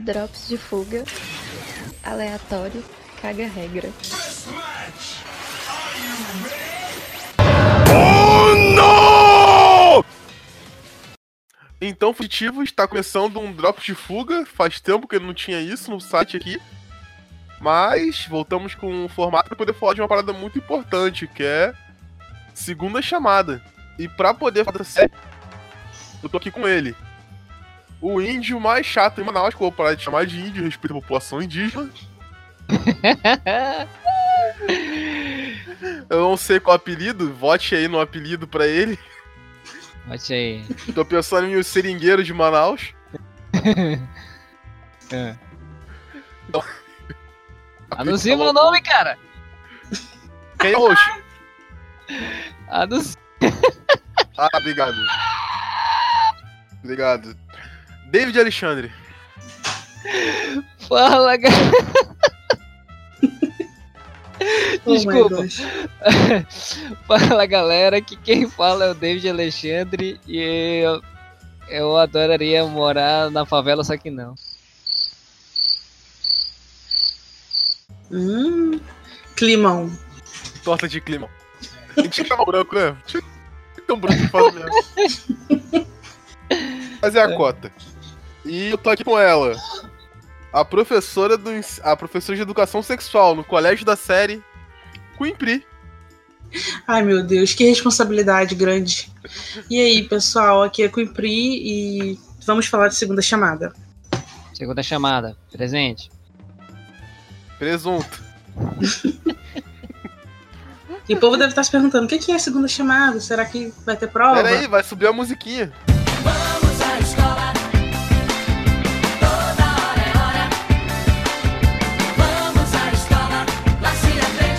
Drops de fuga. Aleatório. Caga regra. Oh, não! Então, Fugitivo está começando um Drops de fuga. Faz tempo que ele não tinha isso no site aqui. Mas voltamos com um formato para poder falar de uma parada muito importante, que é segunda chamada. E para poder fazer série, eu tô aqui com ele. O índio mais chato em Manaus, que eu vou parar de chamar de índio, respeito à população indígena. Eu não sei qual apelido, vote aí no apelido pra ele. Vote aí. Tô pensando em os seringueiros de Manaus. Então... Anuncia meu nome, cara! Quem é o host? Anuncia. Ah, obrigado. Obrigado. David Alexandre. Fala, galera. Desculpa. Fala, galera. Que quem fala é o David Alexandre. E eu adoraria morar na favela, só que não. Climão. Torta de clima. Tem que chamar branco, né? Tinha que ter um branco que faz mesmo. Mas é a cota. E eu tô aqui com ela. A professora de educação sexual no colégio da série Queen Pri. Ai, meu Deus, que responsabilidade grande. E aí, pessoal, aqui é Queen Pri e vamos falar de segunda chamada. Segunda chamada. Presente. Presunto. E o povo deve estar se perguntando, o que é a segunda chamada? Será que vai ter prova? Pera aí, vai subir a musiquinha. Vamos à escola. Toda hora é hora. Vamos à escola. Lá se aprende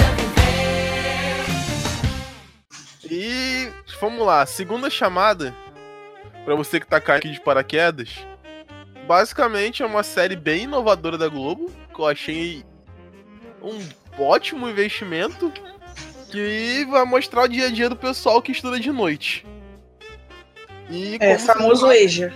a viver. E vamos lá, segunda chamada, pra você que tá caindo aqui de paraquedas, basicamente é uma série bem inovadora da Globo, que eu achei um ótimo investimento, que vai mostrar o dia a dia do pessoal que estuda de noite. E famoso EJA.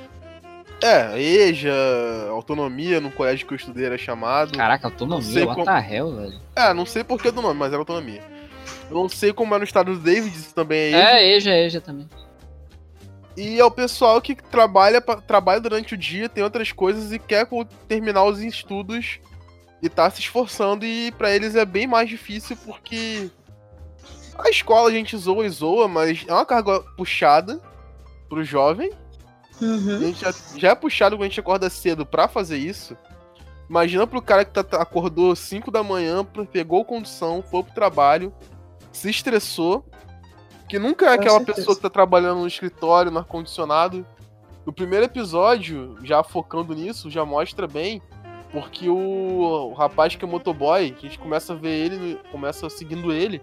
EJA, autonomia no colégio que eu estudei era chamado. Caraca, autonomia, what the hell, velho. Não sei por que do nome, mas era autonomia. Eu não sei como é no estado do David, isso também é EJA também. E é o pessoal que trabalha durante o dia, tem outras coisas e quer terminar os estudos e tá se esforçando, e pra eles é bem mais difícil porque a escola a gente zoa, mas é uma carga puxada pro jovem. A gente já é puxado quando a gente acorda cedo pra fazer isso. Imagina pro cara que acordou 5 da manhã, pegou condução, foi pro trabalho, se estressou, que nunca é aquela pessoa que tá trabalhando no escritório, no ar-condicionado. O primeiro episódio, já focando nisso, já mostra bem, porque o rapaz que é motoboy, que a gente começa a ver ele, começa seguindo ele,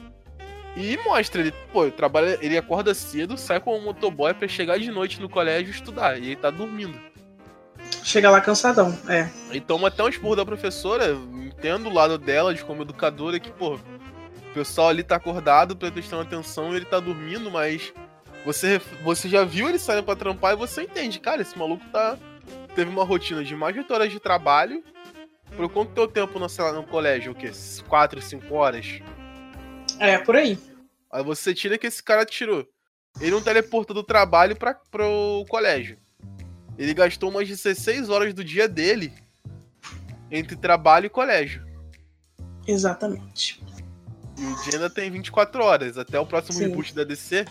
e mostra ele, ele acorda cedo, sai com o motoboy pra chegar de noite no colégio e estudar, e ele tá dormindo. Chega lá cansadão, E toma até um esporro da professora, entendo o lado dela, de como educadora, que, o pessoal ali tá acordado, prestando atenção, e ele tá dormindo, mas você já viu ele saindo pra trampar e você entende, cara, esse maluco teve uma rotina de mais de 8 horas de trabalho. Por quanto teu tempo no colégio? O quê? 4, 5 horas? Por aí. Aí você tira que esse cara tirou. Ele não teleportou do trabalho pro colégio. Ele gastou umas 16 horas do dia dele entre trabalho e colégio. Exatamente. E o dia ainda tem 24 horas. Até o próximo reboot da DC.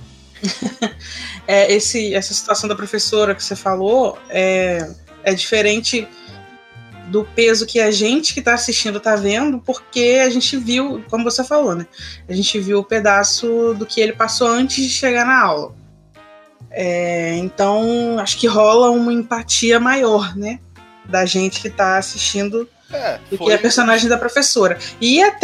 Essa situação da professora que você falou é diferente do peso que a gente que tá assistindo tá vendo, porque a gente viu, como você falou, né? A gente viu o pedaço do que ele passou antes de chegar na aula. Então, acho que rola uma empatia maior, né? Da gente que tá assistindo do que a personagem da professora. E até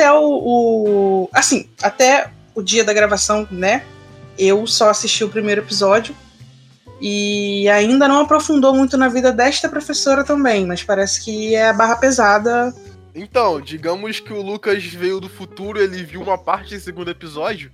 até o dia da gravação, né? Eu só assisti o primeiro episódio e ainda não aprofundou muito na vida desta professora também, mas parece que é a barra pesada. Então, digamos que o Lucas veio do futuro, ele viu uma parte do segundo episódio.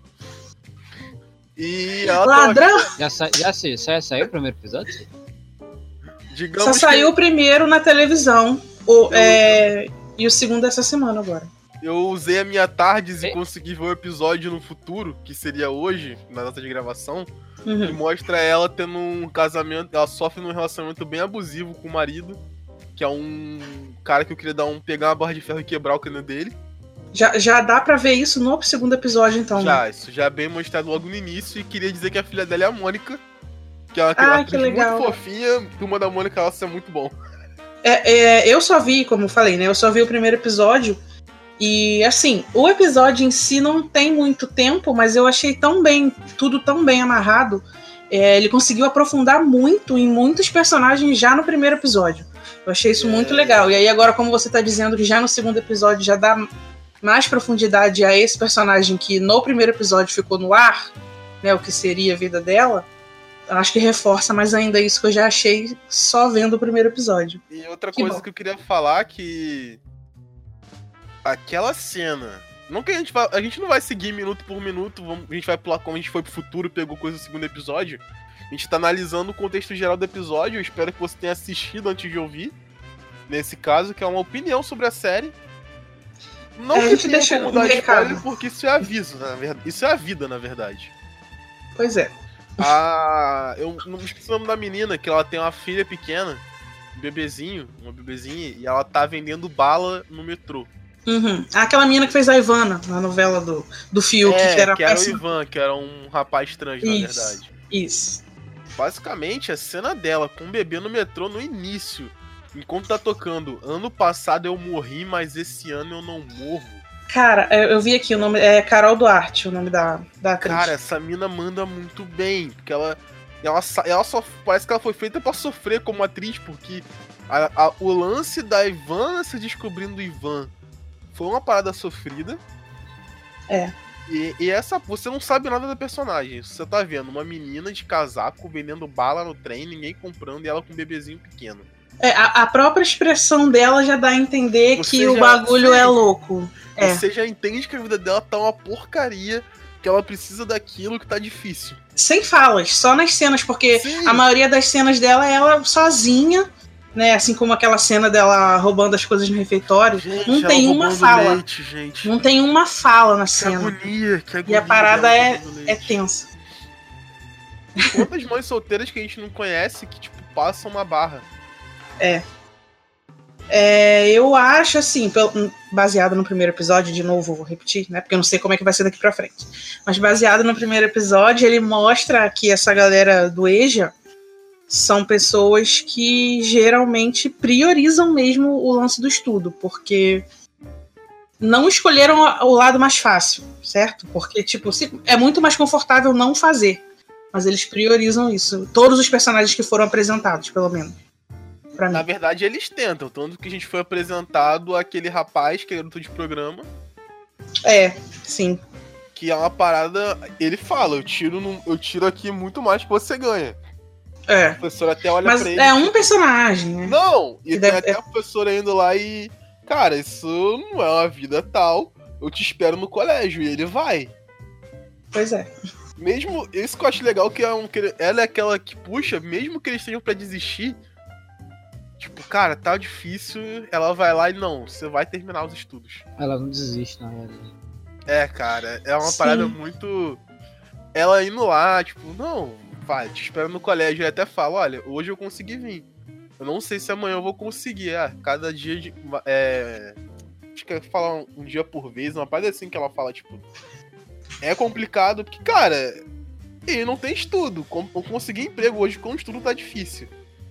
E ela Ladrão! Já saiu o primeiro episódio? Digamos Só saiu o primeiro na televisão. E o segundo essa semana agora. Eu usei a minha tardes e consegui ver o episódio no futuro, que seria hoje, na data de gravação, que mostra ela tendo um casamento, ela sofre num relacionamento bem abusivo com o marido, que é um cara que eu queria pegar uma barra de ferro e quebrar o crânio dele. Já dá pra ver isso no segundo episódio, então. Já, né? isso já é bem mostrado logo no início, e queria dizer que a filha dela é a Mônica, que é uma atriz legal. muito fofinha, Turma da Mônica, ela é muito bom. Eu só vi, como eu falei, né? Eu só vi o primeiro episódio. E assim, o episódio em si não tem muito tempo, mas eu achei tudo tão bem amarrado. Ele conseguiu aprofundar muito em muitos personagens já no primeiro episódio. Eu achei isso muito legal. E aí agora, como você tá dizendo que já no segundo episódio já dá mais profundidade a esse personagem que no primeiro episódio ficou no ar, né? O que seria a vida dela. Eu acho que reforça mais ainda isso que eu já achei só vendo o primeiro episódio. E outra coisa que eu queria falar que aquela cena, não que a gente não vai seguir minuto por minuto, a gente vai pular como a gente foi pro futuro, pegou coisa do segundo episódio. A gente tá analisando o contexto geral do episódio, eu espero que você tenha assistido antes de ouvir. Nesse caso, que é uma opinião sobre a série. Não que tenha como dar spoiler, porque isso é aviso, na verdade. Isso é a vida, na verdade. Pois é. Eu não me esqueci o nome da menina, que ela tem uma filha pequena, uma bebezinha, e ela tá vendendo bala no metrô. Aquela menina que fez a Ivana na novela do Fiuk, que era o Ivan, que era um rapaz trans, na verdade. Isso. Basicamente, a cena dela com o bebê no metrô no início, enquanto tá tocando, ano passado eu morri, mas esse ano eu não morro. Cara, eu vi aqui o nome, é Carol Duarte, o nome da atriz. Cara, essa mina manda muito bem, porque ela só parece que ela foi feita pra sofrer como atriz, porque o lance da Ivana se descobrindo o Ivan foi uma parada sofrida. E essa, você não sabe nada da personagem. Você tá vendo uma menina de casaco vendendo bala no trem, ninguém comprando, e ela com um bebezinho pequeno. A própria expressão dela já dá a entender que o bagulho é louco. Você já entende que a vida dela tá uma porcaria, que ela precisa daquilo, que tá difícil. Sem falas, só nas cenas, porque a maioria das cenas dela é ela sozinha, né? Assim como aquela cena dela roubando as coisas no refeitório. Gente, não tem uma fala. Leite, gente. Não tem uma fala na cena. Que agonia, e a parada é tensa. Quantas mães solteiras que a gente não conhece que, tipo, passam uma barra? Eu acho assim, baseado no primeiro episódio, de novo, vou repetir, né? Porque eu não sei como é que vai ser daqui pra frente. Mas baseado no primeiro episódio, ele mostra que essa galera do EJA são pessoas que geralmente priorizam mesmo o lance do estudo, porque não escolheram o lado mais fácil, certo? Porque, tipo, é muito mais confortável não fazer, mas eles priorizam isso. Todos os personagens que foram apresentados, pelo menos. Na verdade, eles tentam. Tanto que a gente foi apresentado aquele rapaz que é garoto de programa. Sim. Que é uma parada. Ele fala: eu tiro aqui muito mais que você ganha. A professora até olha pra ele. Mas é um personagem, né? Não! E tem até a professora indo lá e. Cara, isso não é uma vida tal. Eu te espero no colégio. E ele vai. Pois é. Mesmo. Isso que eu acho legal, que ela é aquela que puxa, mesmo que eles estejam pra desistir. Tipo, cara, tá difícil, ela vai lá e não, você vai terminar os estudos. Ela não desiste, na verdade. Cara, é uma parada muito... Ela indo lá, tipo, não, vai, te espero no colégio. E até fala, olha, hoje eu consegui vir. Eu não sei se amanhã eu vou conseguir. Cada dia de... acho que é falar um dia por vez, uma parada assim que ela fala, tipo... É complicado, porque, cara, ele não tem estudo. Conseguir emprego hoje com estudo tá difícil.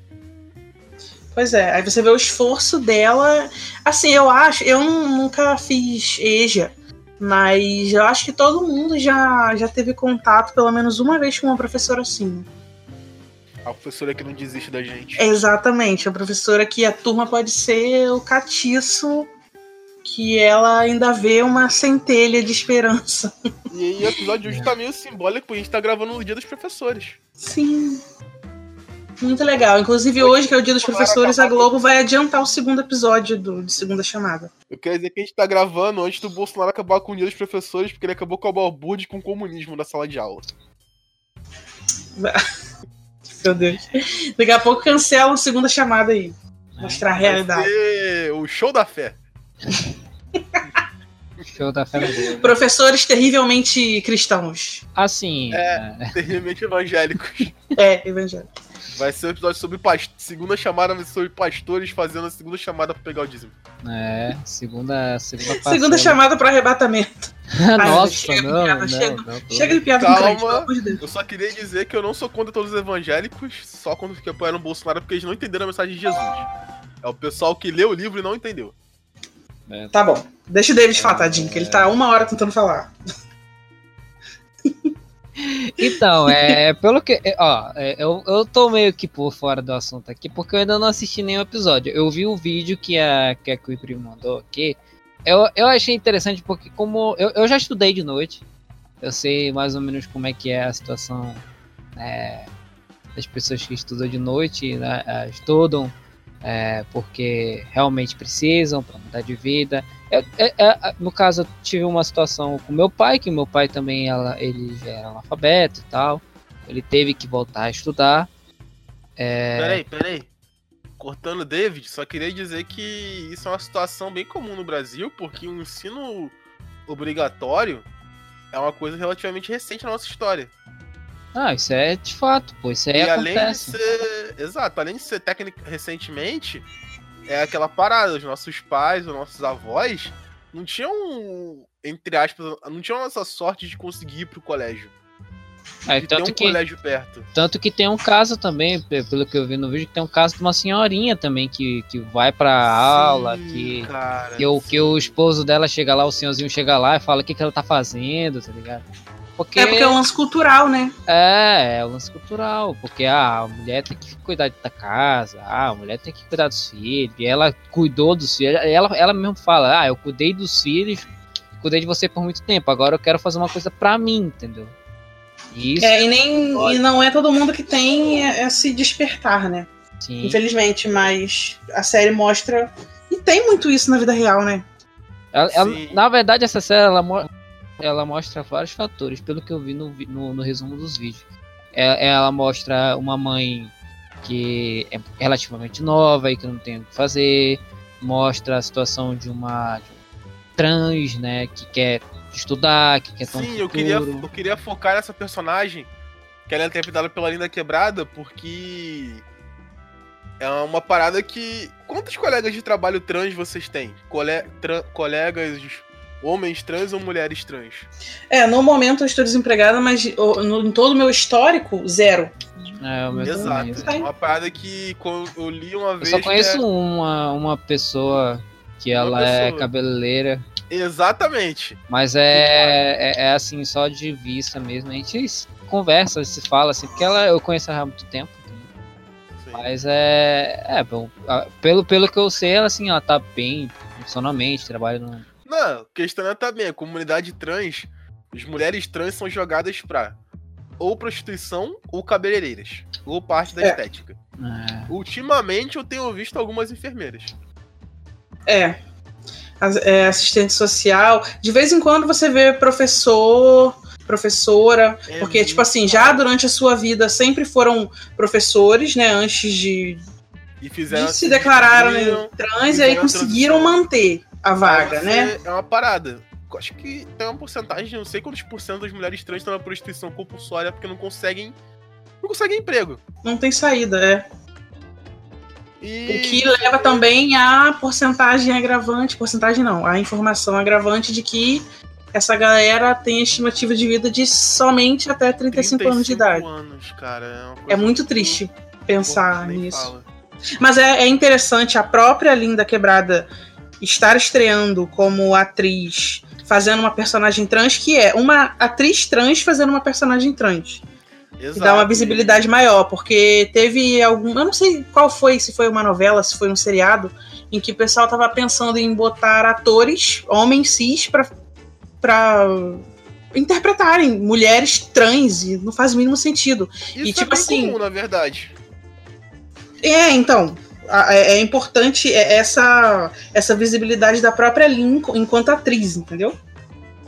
Pois é, aí você vê o esforço dela. Assim, eu nunca fiz EJA, mas eu acho que todo mundo já teve contato pelo menos uma vez com uma professora assim. A professora que não desiste da gente. Exatamente, a professora que a turma pode ser o catiço, que ela ainda vê uma centelha de esperança. E aí o episódio de hoje tá meio simbólico, porque a gente tá gravando no Dia dos Professores. Sim. Muito legal. Inclusive hoje, que é o Dia dos Professores, a Globo vai adiantar o segundo episódio de Segunda Chamada. Eu quero dizer que a gente tá gravando antes do Bolsonaro acabar com o Dia dos Professores, porque ele acabou com a balbúrdia com o comunismo na sala de aula. Meu Deus. Daqui a pouco cancela a segunda chamada aí. Mostrar a Vai realidade. ser o show da fé. Show da fé. Professores terrivelmente cristãos. Assim, Terrivelmente evangélicos. É, evangélico. Vai ser um episódio sobre segunda chamada vai ser sobre pastores fazendo a segunda chamada pra pegar o dízimo. segunda Segunda parcela. chamada para arrebatamento. Nossa, chega de não, piada, não, chega. não, pelo Chega de piada Calma. com crente, pelo amor de Deus. Eu só queria dizer que eu não sou contra todos os evangélicos, só contra os que apoiaram o Bolsonaro porque eles não entenderam a mensagem de Jesus. É o pessoal que leu o livro e não entendeu. Tá bom. Deixa o David falar, tadinho, que ele tá 1 hora tentando falar. Então, pelo que. Eu tô meio que por fora do assunto aqui, porque eu ainda não assisti nenhum episódio. Eu vi o vídeo que a Kuipri mandou aqui. Eu achei interessante porque, como. Eu já estudei de noite. Eu sei mais ou menos como é que é a situação das pessoas que estudam de noite, né, estudam porque realmente precisam para mudar de vida. No caso, eu tive uma situação com meu pai, que meu pai também ele já era analfabeto e tal. Ele teve que voltar a estudar. Peraí. Cortando o David, só queria dizer que isso é uma situação bem comum no Brasil, porque o ensino obrigatório é uma coisa relativamente recente na nossa história. Isso é de fato, pô, isso aí E além de acontece. ser. Exato, além de ser técnico recentemente, é aquela parada, os nossos pais, os nossos avós não tinham, entre aspas, não tinham essa sorte de conseguir ir pro colégio. De ter um colégio perto. Tanto que tem um caso também, pelo que eu vi no vídeo, que tem um caso de uma senhorinha também que vai pra aula, que o esposo dela chega lá, o senhorzinho chega lá e fala o que ela tá fazendo, tá ligado? Porque É um lance cultural, né? É um lance cultural, porque a mulher tem que cuidar da casa, a mulher tem que cuidar dos filhos, e ela cuidou dos filhos, ela mesmo fala, eu cuidei dos filhos, cuidei de você por muito tempo, agora eu quero fazer uma coisa pra mim, entendeu? Isso. E não é todo mundo que tem esse despertar, né? Sim. Infelizmente, mas a série mostra. E tem muito isso na vida real, né? Na verdade, essa série ela mostra vários fatores, pelo que eu vi no resumo dos vídeos. Ela mostra uma mãe que é relativamente nova e que não tem o que fazer. Mostra a situação de uma trans, né, que quer estudar, que quer ter um futuro. Eu queria focar nessa personagem, que ela é interpretada pela Linda Quebrada, porque é uma parada que... Quantos colegas de trabalho trans vocês têm? Colegas homens trans ou mulheres trans? No momento eu estou desempregada, mas em todo o meu histórico, 0. O meu também. Exato. É uma parada que eu li uma vez... Eu só conheço uma pessoa que ela é cabeleireira. Exatamente. Mas é assim, só de vista mesmo. A gente conversa, se fala assim, porque eu conheço ela há muito tempo. Sim. Mas bom, pelo que eu sei, ela assim, ela tá bem funcionalmente, trabalha no... Não, a questão é também, a comunidade trans, as mulheres trans são jogadas pra ou prostituição ou cabeleireiras, ou parte da estética. Ultimamente eu tenho visto algumas enfermeiras. Assistente social. De vez em quando você vê professora, porque, tipo assim, já durante a sua vida sempre foram professores, né, antes de se declararam trans, e aí conseguiram manter a vaga, né? É uma parada. Acho que tem uma porcentagem, não sei quantos por cento das mulheres trans estão na prostituição compulsória porque não conseguem emprego. Não tem saída, O que leva também a porcentagem agravante, a informação agravante de que essa galera tem estimativa de vida de somente até 35 anos de idade. Cara, é muito triste pensar nisso. Mas é interessante a própria Linda Quebrada estar estreando como atriz, fazendo uma personagem trans, que é uma atriz trans fazendo uma personagem trans. Exato. E dá uma visibilidade maior, porque teve eu não sei qual foi, se foi uma novela, se foi um seriado, em que o pessoal tava pensando em botar atores, homens cis, pra interpretarem mulheres trans, e não faz o mínimo sentido. Isso e tipo é bem assim, comum, na verdade. Então, é importante essa visibilidade da própria Lin enquanto atriz, entendeu?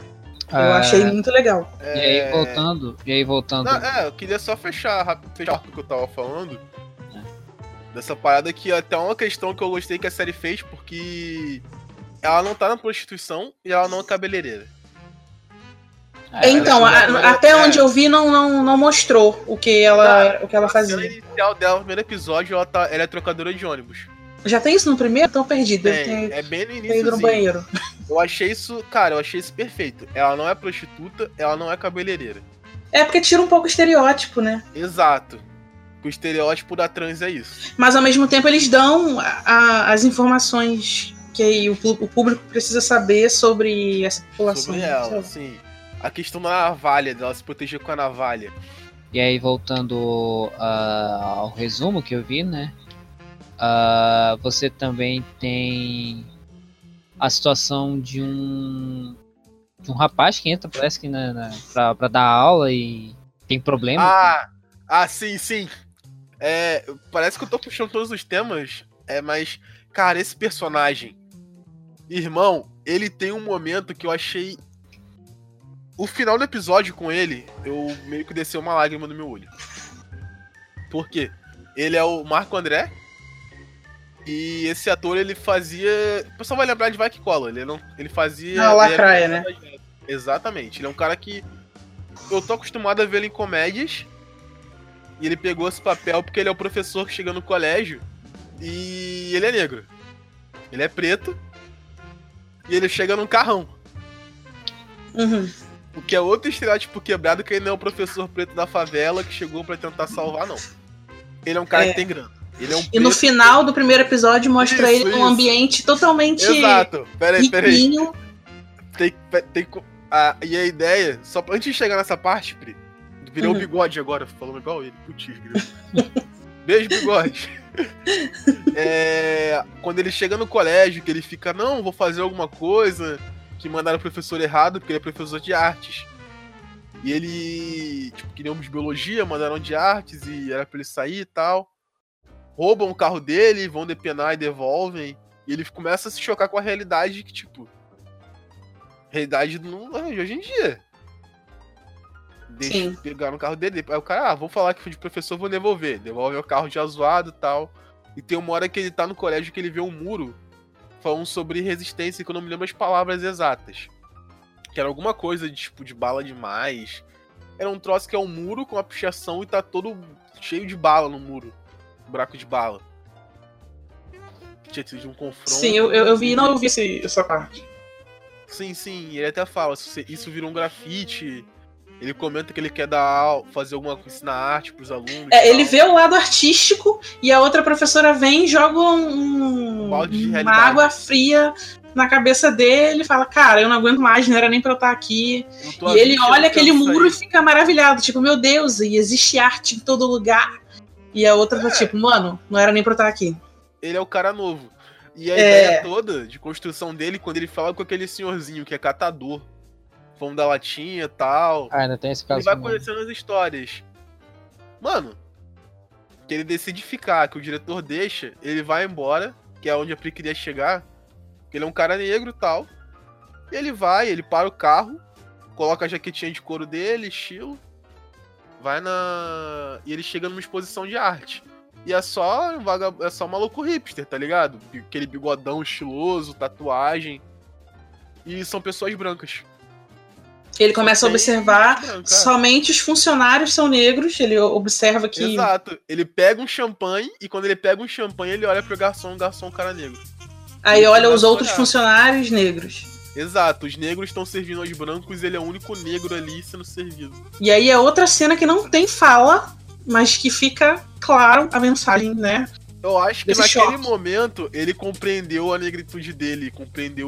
Eu achei muito legal. E aí voltando. Não, eu queria só fechar o que eu tava falando. Dessa parada que até uma questão que eu gostei que a série fez, porque ela não tá na prostituição e ela não é cabeleireira. Então, até onde eu vi não mostrou o que ela A cena fazia. inicial dela, no primeiro episódio, ela é trocadora de ônibus. Já tem isso no primeiro? Tô perdido. Deve ter É bem no ido início. no banheiro. Eu achei isso perfeito. Ela não é prostituta, ela não é cabeleireira. É porque tira um pouco o estereótipo, né? Exato. O estereótipo da trans é isso. Mas ao mesmo tempo eles dão as informações que aí o público precisa saber sobre essa população. Sobre ela, sim. A questão da navalha, dela se proteger com a navalha. E aí, voltando ao resumo que eu vi, né? Você também tem a situação de um rapaz que entra, parece que pra dar aula e tem problema. Sim. Parece que eu tô puxando todos os temas, mas, cara, esse personagem, irmão, ele tem um momento que eu achei. O final do episódio com ele, eu meio que desceu uma lágrima no meu olho. Por quê? Ele é o Marco André. E esse ator, ele fazia. O pessoal vai lembrar de Vai Que Cola. Ele fazia. Lacraia, né? Exatamente. Ele é um cara que eu tô acostumado a ver ele em comédias. E ele pegou esse papel porque ele é o professor que chega no colégio. E ele é negro. Ele é preto. E ele chega num carrão. Uhum. O que é outro estereótipo quebrado, que ele não é o professor preto da favela que chegou pra tentar salvar, não. Ele é um cara que tem grana. Ele é um E no final do primeiro episódio mostra ele num ambiente totalmente Exato. Peraí. riquinho. E a ideia, só antes de chegar nessa parte, Pri, virou o bigode agora, falando igual ele. Putz, beijo, bigode. Quando ele chega no colégio, que ele fica, não, vou fazer alguma coisa, que mandaram o professor errado, porque ele é professor de artes. E ele, queriam de biologia, mandaram de artes, e era pra ele sair e tal. Roubam o carro dele, vão depenar e devolvem. E ele começa a se chocar com a realidade que, realidade não é de hoje em dia. Deixa pegar no carro dele. Aí o cara, vou falar que fui de professor, vou devolver. Devolve o carro já zoado e tal. E tem uma hora que ele tá no colégio que ele vê um muro falando sobre resistência, que eu não me lembro as palavras exatas. Que era alguma coisa de bala demais. Era um troço que é um muro com uma pichação e tá todo cheio de bala no muro. Buraco de bala. Tinha tido um confronto. Sim, eu vi essa parte. Sim, ele até fala, isso virou um grafite. Ele comenta que ele quer fazer alguma coisa, ensinar arte pros alunos. Ele vê o lado artístico e a outra professora vem e joga uma água fria na cabeça dele e fala, cara, eu não aguento mais, não era nem pra eu estar aqui. E ele olha aquele muro e fica maravilhado, meu Deus, e existe arte em todo lugar. E a outra tá mano, não era nem pra eu estar aqui. Ele é o cara novo. E a ideia toda de construção dele, quando ele fala com aquele senhorzinho que é catador, fome da latinha e tal. Ainda tem esse caso. Ele vai conhecendo as histórias. Mano, que ele decide ficar, que o diretor deixa, ele vai embora, que é onde a Pri queria chegar, que ele é um cara negro e tal. E ele para o carro, coloca a jaquetinha de couro dele, estilo, e ele chega numa exposição de arte. E é só um maluco hipster, tá ligado? Aquele bigodão estiloso, tatuagem. E são pessoas brancas. Ele começa a observar somente os funcionários são negros. Ele observa que... Exato. Ele pega um champanhe e quando ele pega um champanhe, ele olha pro garçom, um cara negro. Aí olha os outros funcionários negros. Exato. Os negros estão servindo aos brancos e ele é o único negro ali sendo servido. E aí é outra cena que não tem fala, mas que fica claro a mensagem, né? Eu acho que naquele momento ele compreendeu a negritude dele. Compreendeu,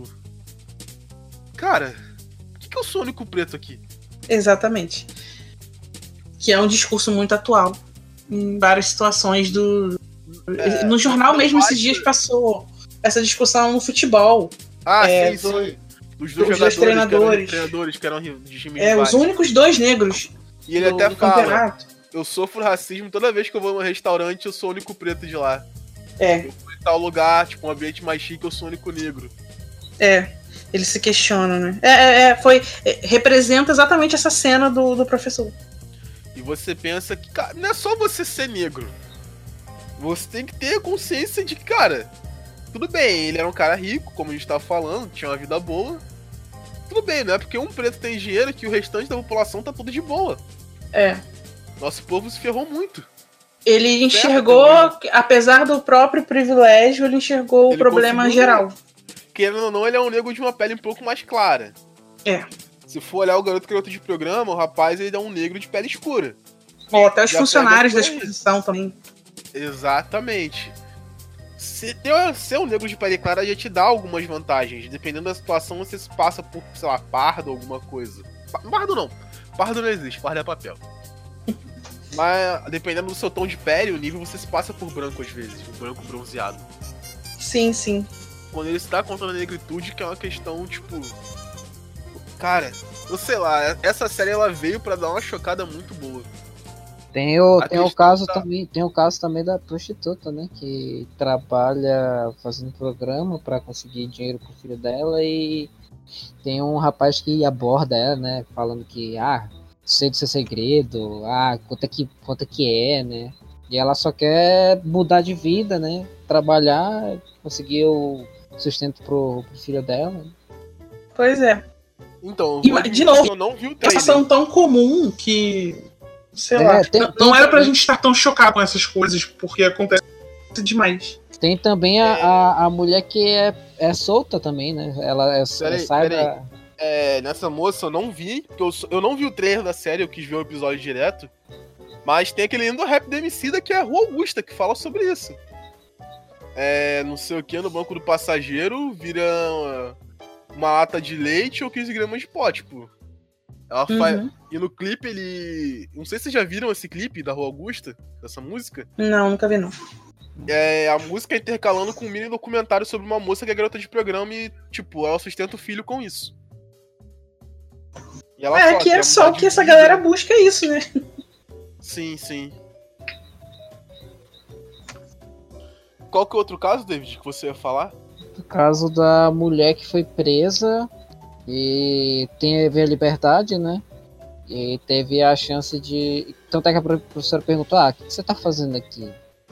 cara, por que eu sou o único preto aqui? Exatamente. Que é um discurso muito atual. Em várias situações no jornal mesmo, esses dias passou essa discussão no futebol. Sim. Os dois treinadores que eram de time os únicos dois negros. E ele até fala, eu sofro racismo toda vez que eu vou num restaurante, eu sou o único preto de lá. Eu vou em tal lugar, um ambiente mais chique, eu sou o único negro. Ele se questiona, né? Representa exatamente essa cena do professor. E você pensa que, cara, não é só você ser negro. Você tem que ter consciência de que, cara, tudo bem, ele era um cara rico, como a gente tava falando, tinha uma vida boa. Tudo bem, não é porque um preto tem dinheiro que o restante da população tá tudo de boa. É. Nosso povo se ferrou muito. Ele enxergou, apesar do próprio privilégio, ele enxergou o problema geral. Querendo ou não, ele é um negro de uma pele um pouco mais clara. É. Se for olhar o garoto de programa, o rapaz ele é um negro de pele escura. Até os Já funcionários da pega por aí. exposição também. Exatamente. Ser um negro de pele clara já te dá algumas vantagens. Dependendo da situação, você se passa por, sei lá, pardo, alguma coisa. Pardo não. Pardo não existe, pardo é papel. Mas dependendo do seu tom de pele, o nível você se passa por branco às vezes. Um branco bronzeado. Sim, sim. Quando ele se dá conta da negritude, que é uma questão, tipo... Cara, eu sei lá, essa série ela veio pra dar uma chocada muito boa. Tem o caso tá- também, tem o caso também da prostituta, né, que trabalha fazendo programa pra conseguir dinheiro pro filho dela e tem um rapaz que aborda ela, né, falando que sei do seu segredo, quanto é que é, né? E ela só quer mudar de vida, né? Trabalhar, conseguir o sustento pro filho dela. Pois é. Então, De novo, eu não vi o Uma trailer. situação tão comum que, sei É, lá, não era pra também- gente estar tão chocado com essas coisas, porque acontece demais. Tem também a mulher que é solta também, né? Ela sai peraí. da... Nessa moça eu não vi, porque eu não vi o trailer da série, eu quis ver o episódio direto. Mas tem aquele lindo rap da Emicida que é a Rua Augusta, que fala sobre isso. Não sei o que, no banco do passageiro, vira uma lata de leite ou 15 gramas de pó, tipo. Ela faz. E no clipe ele. Não sei se vocês já viram esse clipe da Rua Augusta, dessa música. Não, nunca vi não. A música é intercalando com um mini documentário sobre uma moça que é garota de programa e, tipo, ela sustenta o filho com isso. E ela fala Que é só mudar que de essa vida. galera busca isso, né? Sim, sim. Qual que é o outro caso, David, que você ia falar? O caso da mulher que foi presa e teve a liberdade, né? E teve a chance de... Tanto é que a professora perguntou, o que você tá fazendo aqui?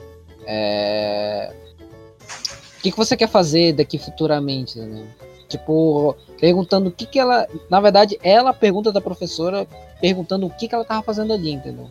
O que você quer fazer daqui futuramente, né? Tipo, perguntando o que ela... Na verdade, ela pergunta da professora, perguntando o que ela tava fazendo ali, entendeu?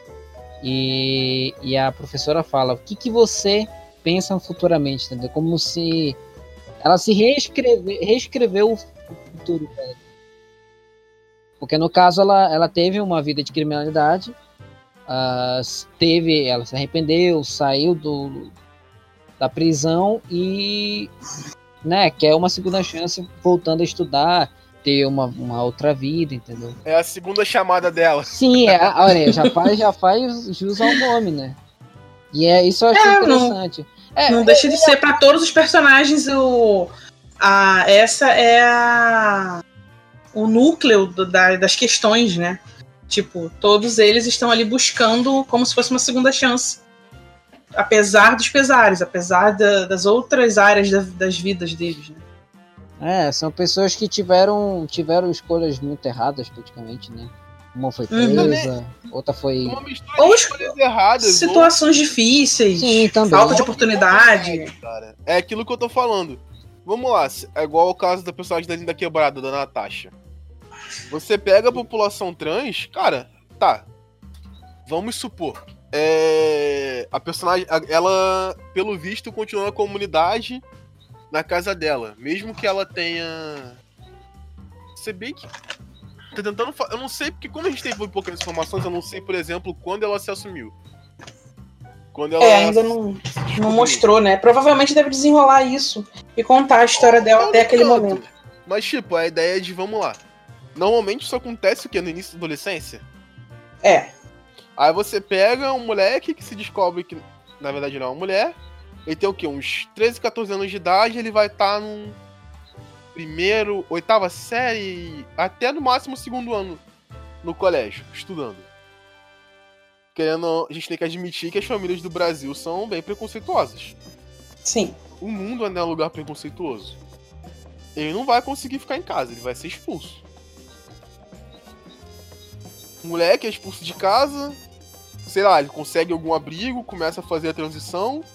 E a professora fala, o que você pensa futuramente, entendeu? Como se ela se reescreveu o futuro dela. Porque no caso ela teve uma vida de criminalidade, ela se arrependeu, saiu da prisão e, né, quer uma segunda chance voltando a estudar, ter uma outra vida, entendeu? É a segunda chamada dela. Sim, olha, já faz jus ao nome, né? E isso eu achei interessante. Não deixa de ser pra todos os personagens essa é o núcleo das questões, né? Tipo, todos eles estão ali buscando como se fosse uma segunda chance. Apesar dos pesares, apesar das outras áreas das vidas deles, né? São pessoas que tiveram escolhas muito erradas, praticamente, né? Uma foi presa, outra foi... Uma mistura Ou de escolhas erradas. situações difíceis, Sim, também. falta de oportunidade. Cara. É aquilo que eu tô falando. Vamos lá, é igual o caso da personagem da Linda Quebrada, da Natasha. Você pega a população trans, cara, tá. Vamos supor. A personagem, ela, pelo visto, continua na comunidade, na casa dela. Mesmo que ela tenha... Se bem que... Tô tentando... Eu não sei, porque como a gente tem poucas informações, eu não sei, por exemplo, quando ela se assumiu. Quando ela Ainda não mostrou, né? Provavelmente deve desenrolar isso e contar a história dela até aquele momento. Mas, tipo, a ideia é de, vamos lá. Normalmente isso acontece o quê? No início da adolescência? Aí você pega um moleque que se descobre que, na verdade, não é uma mulher. Ele tem o quê? Uns 13, 14 anos de idade, ele vai estar num oitava série, até no máximo segundo ano no colégio, estudando. A gente tem que admitir que as famílias do Brasil são bem preconceituosas. Sim. O mundo é um lugar preconceituoso. ele não vai conseguir ficar em casa, ele vai ser expulso. O moleque é expulso de casa, sei lá, ele consegue algum abrigo, começa a fazer a transição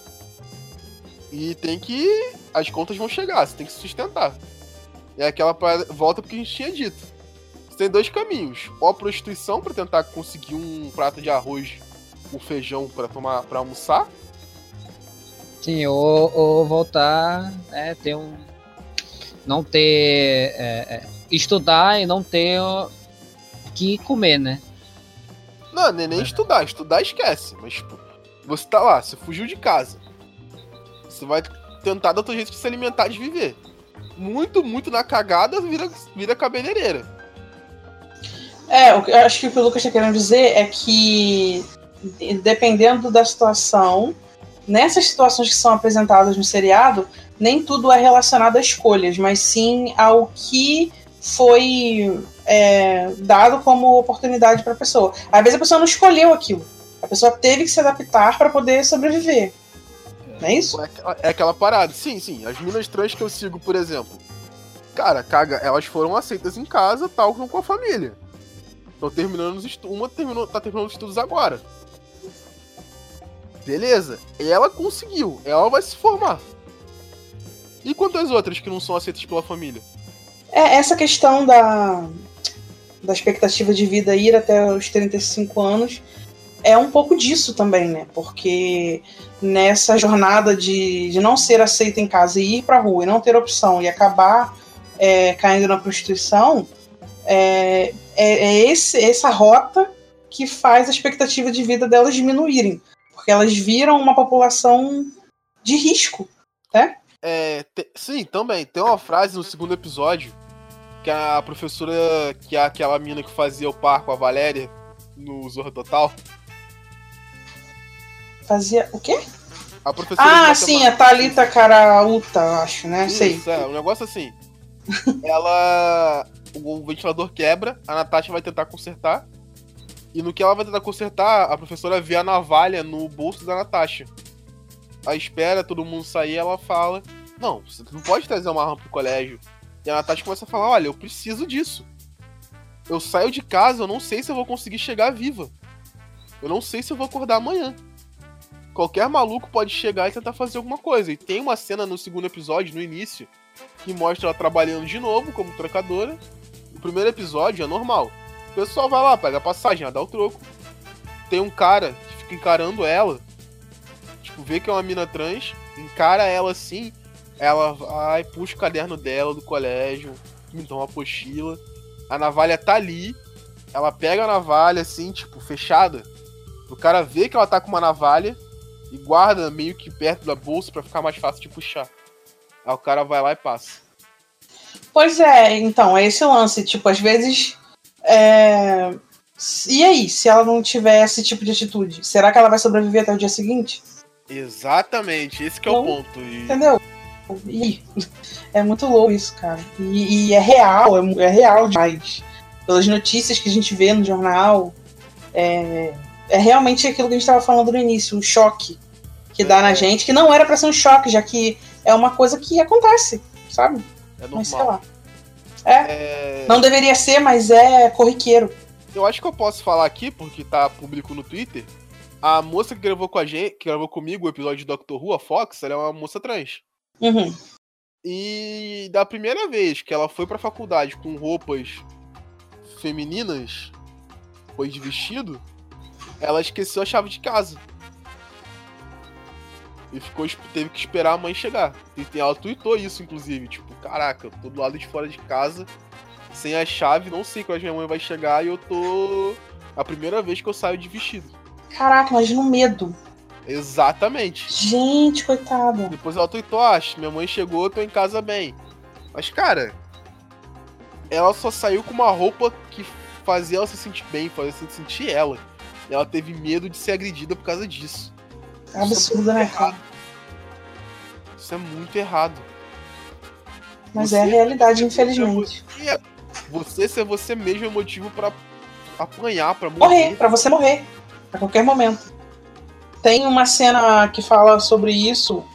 e tem que... as contas vão chegar, você tem que se sustentar. É aquela parada, volta porque a gente tinha dito. Você tem dois caminhos, ou a prostituição pra tentar conseguir um prato de arroz, um feijão pra almoçar. Sim, ou voltar, ter um... não ter... estudar e não ter o que comer, né? Não, nem estudar. Estudar esquece. Mas, tipo, você tá lá, você fugiu de casa. Você vai tentar dar outro jeito de se alimentar, de viver. Muito na cagada, vira cabeleireira. O que eu acho que o que o Lucas tá querendo dizer é que, dependendo da situação, nessas situações que são apresentadas no seriado, nem tudo é relacionado a escolhas, mas sim ao que foi dado como oportunidade para a pessoa. Às vezes a pessoa não escolheu aquilo. A pessoa teve que se adaptar para poder sobreviver. Não é isso? É aquela parada. Sim. As minas trans que eu sigo, por exemplo. Cara, elas foram aceitas em casa, tal como com a família. Estão terminando os estudos. Uma tá terminando os estudos agora. Beleza. Ela conseguiu. Ela vai se formar. E quantas outras que não são aceitas pela família? Essa questão da expectativa de vida ir até os 35 anos é um pouco disso também, né? Porque nessa jornada de não ser aceita em casa e ir pra rua e não ter opção e acabar caindo na prostituição, essa rota que faz a expectativa de vida delas diminuírem. Porque elas viram uma população de risco, né? Sim, também. Tem uma frase no segundo episódio que a professora, que é aquela mina que fazia o par com a Valéria no Zorra Total. Fazia o quê? A professora sim, a Thalita Carauta, acho, né? Isso, Sei. um negócio assim. O ventilador quebra, a Natasha vai tentar consertar. E no que ela vai tentar consertar, a professora vê a navalha no bolso da Natasha. Aí espera todo mundo sair, ela fala: não, você não pode trazer uma arma pro colégio. E a Natasha começa a falar: olha, eu preciso disso. Eu saio de casa, eu não sei se eu vou conseguir chegar viva. Eu não sei se eu vou acordar amanhã. Qualquer maluco pode chegar e tentar fazer alguma coisa. E tem uma cena no segundo episódio, no início, que mostra ela trabalhando de novo como trocadora. O primeiro episódio é normal. O pessoal vai lá, pega a passagem, ela dá o troco. Tem um cara que fica encarando ela. Tipo, vê que é uma mina trans, encara ela assim. Ela vai, puxa o caderno dela do colégio, então uma apostila. A navalha tá ali. Ela pega a navalha assim, tipo, fechada. O cara vê que ela tá com uma navalha e guarda meio que perto da bolsa pra ficar mais fácil de puxar. Aí o cara vai lá e passa. Pois é, então, é esse lance. Tipo, às vezes... E aí, se ela não tiver esse tipo de atitude? Será que ela vai sobreviver até o dia seguinte? Exatamente, esse que é o ponto. Entendeu? É muito louco isso, cara. E é real, é real demais. Pelas notícias que a gente vê no jornal, é realmente aquilo que a gente estava falando no início, o choque que dá na gente, que não era pra ser um choque, já que é uma coisa que acontece, sabe? É normal. Mas sei lá. Não deveria ser, mas é corriqueiro. Eu acho que eu posso falar aqui, porque tá público no Twitter. A moça que gravou com a gente, que gravou comigo o episódio de Doctor Who, a Fox, ela é uma moça trans. Uhum. E da primeira vez que ela foi pra faculdade com roupas femininas, foi de vestido, ela esqueceu a chave de casa. E teve que esperar a mãe chegar. E ela tweetou isso, inclusive. Tipo, caraca, eu tô do lado de fora de casa, sem a chave, não sei quando a minha mãe vai chegar e eu tô... A primeira vez que eu saio de vestido. Caraca, imagina o medo. Exatamente. Gente, coitada. Depois ela tweetou, minha mãe chegou, eu tô em casa bem. Mas, cara, ela só saiu com uma roupa que fazia ela se sentir bem, fazia se sentir ela. E ela teve medo de ser agredida por causa disso. É absurdo, né, cara? Isso é muito errado. Mas é a realidade, infelizmente. Você ser você mesmo é motivo pra apanhar, pra morrer. Pra você morrer. A qualquer momento. Tem uma cena que fala sobre isso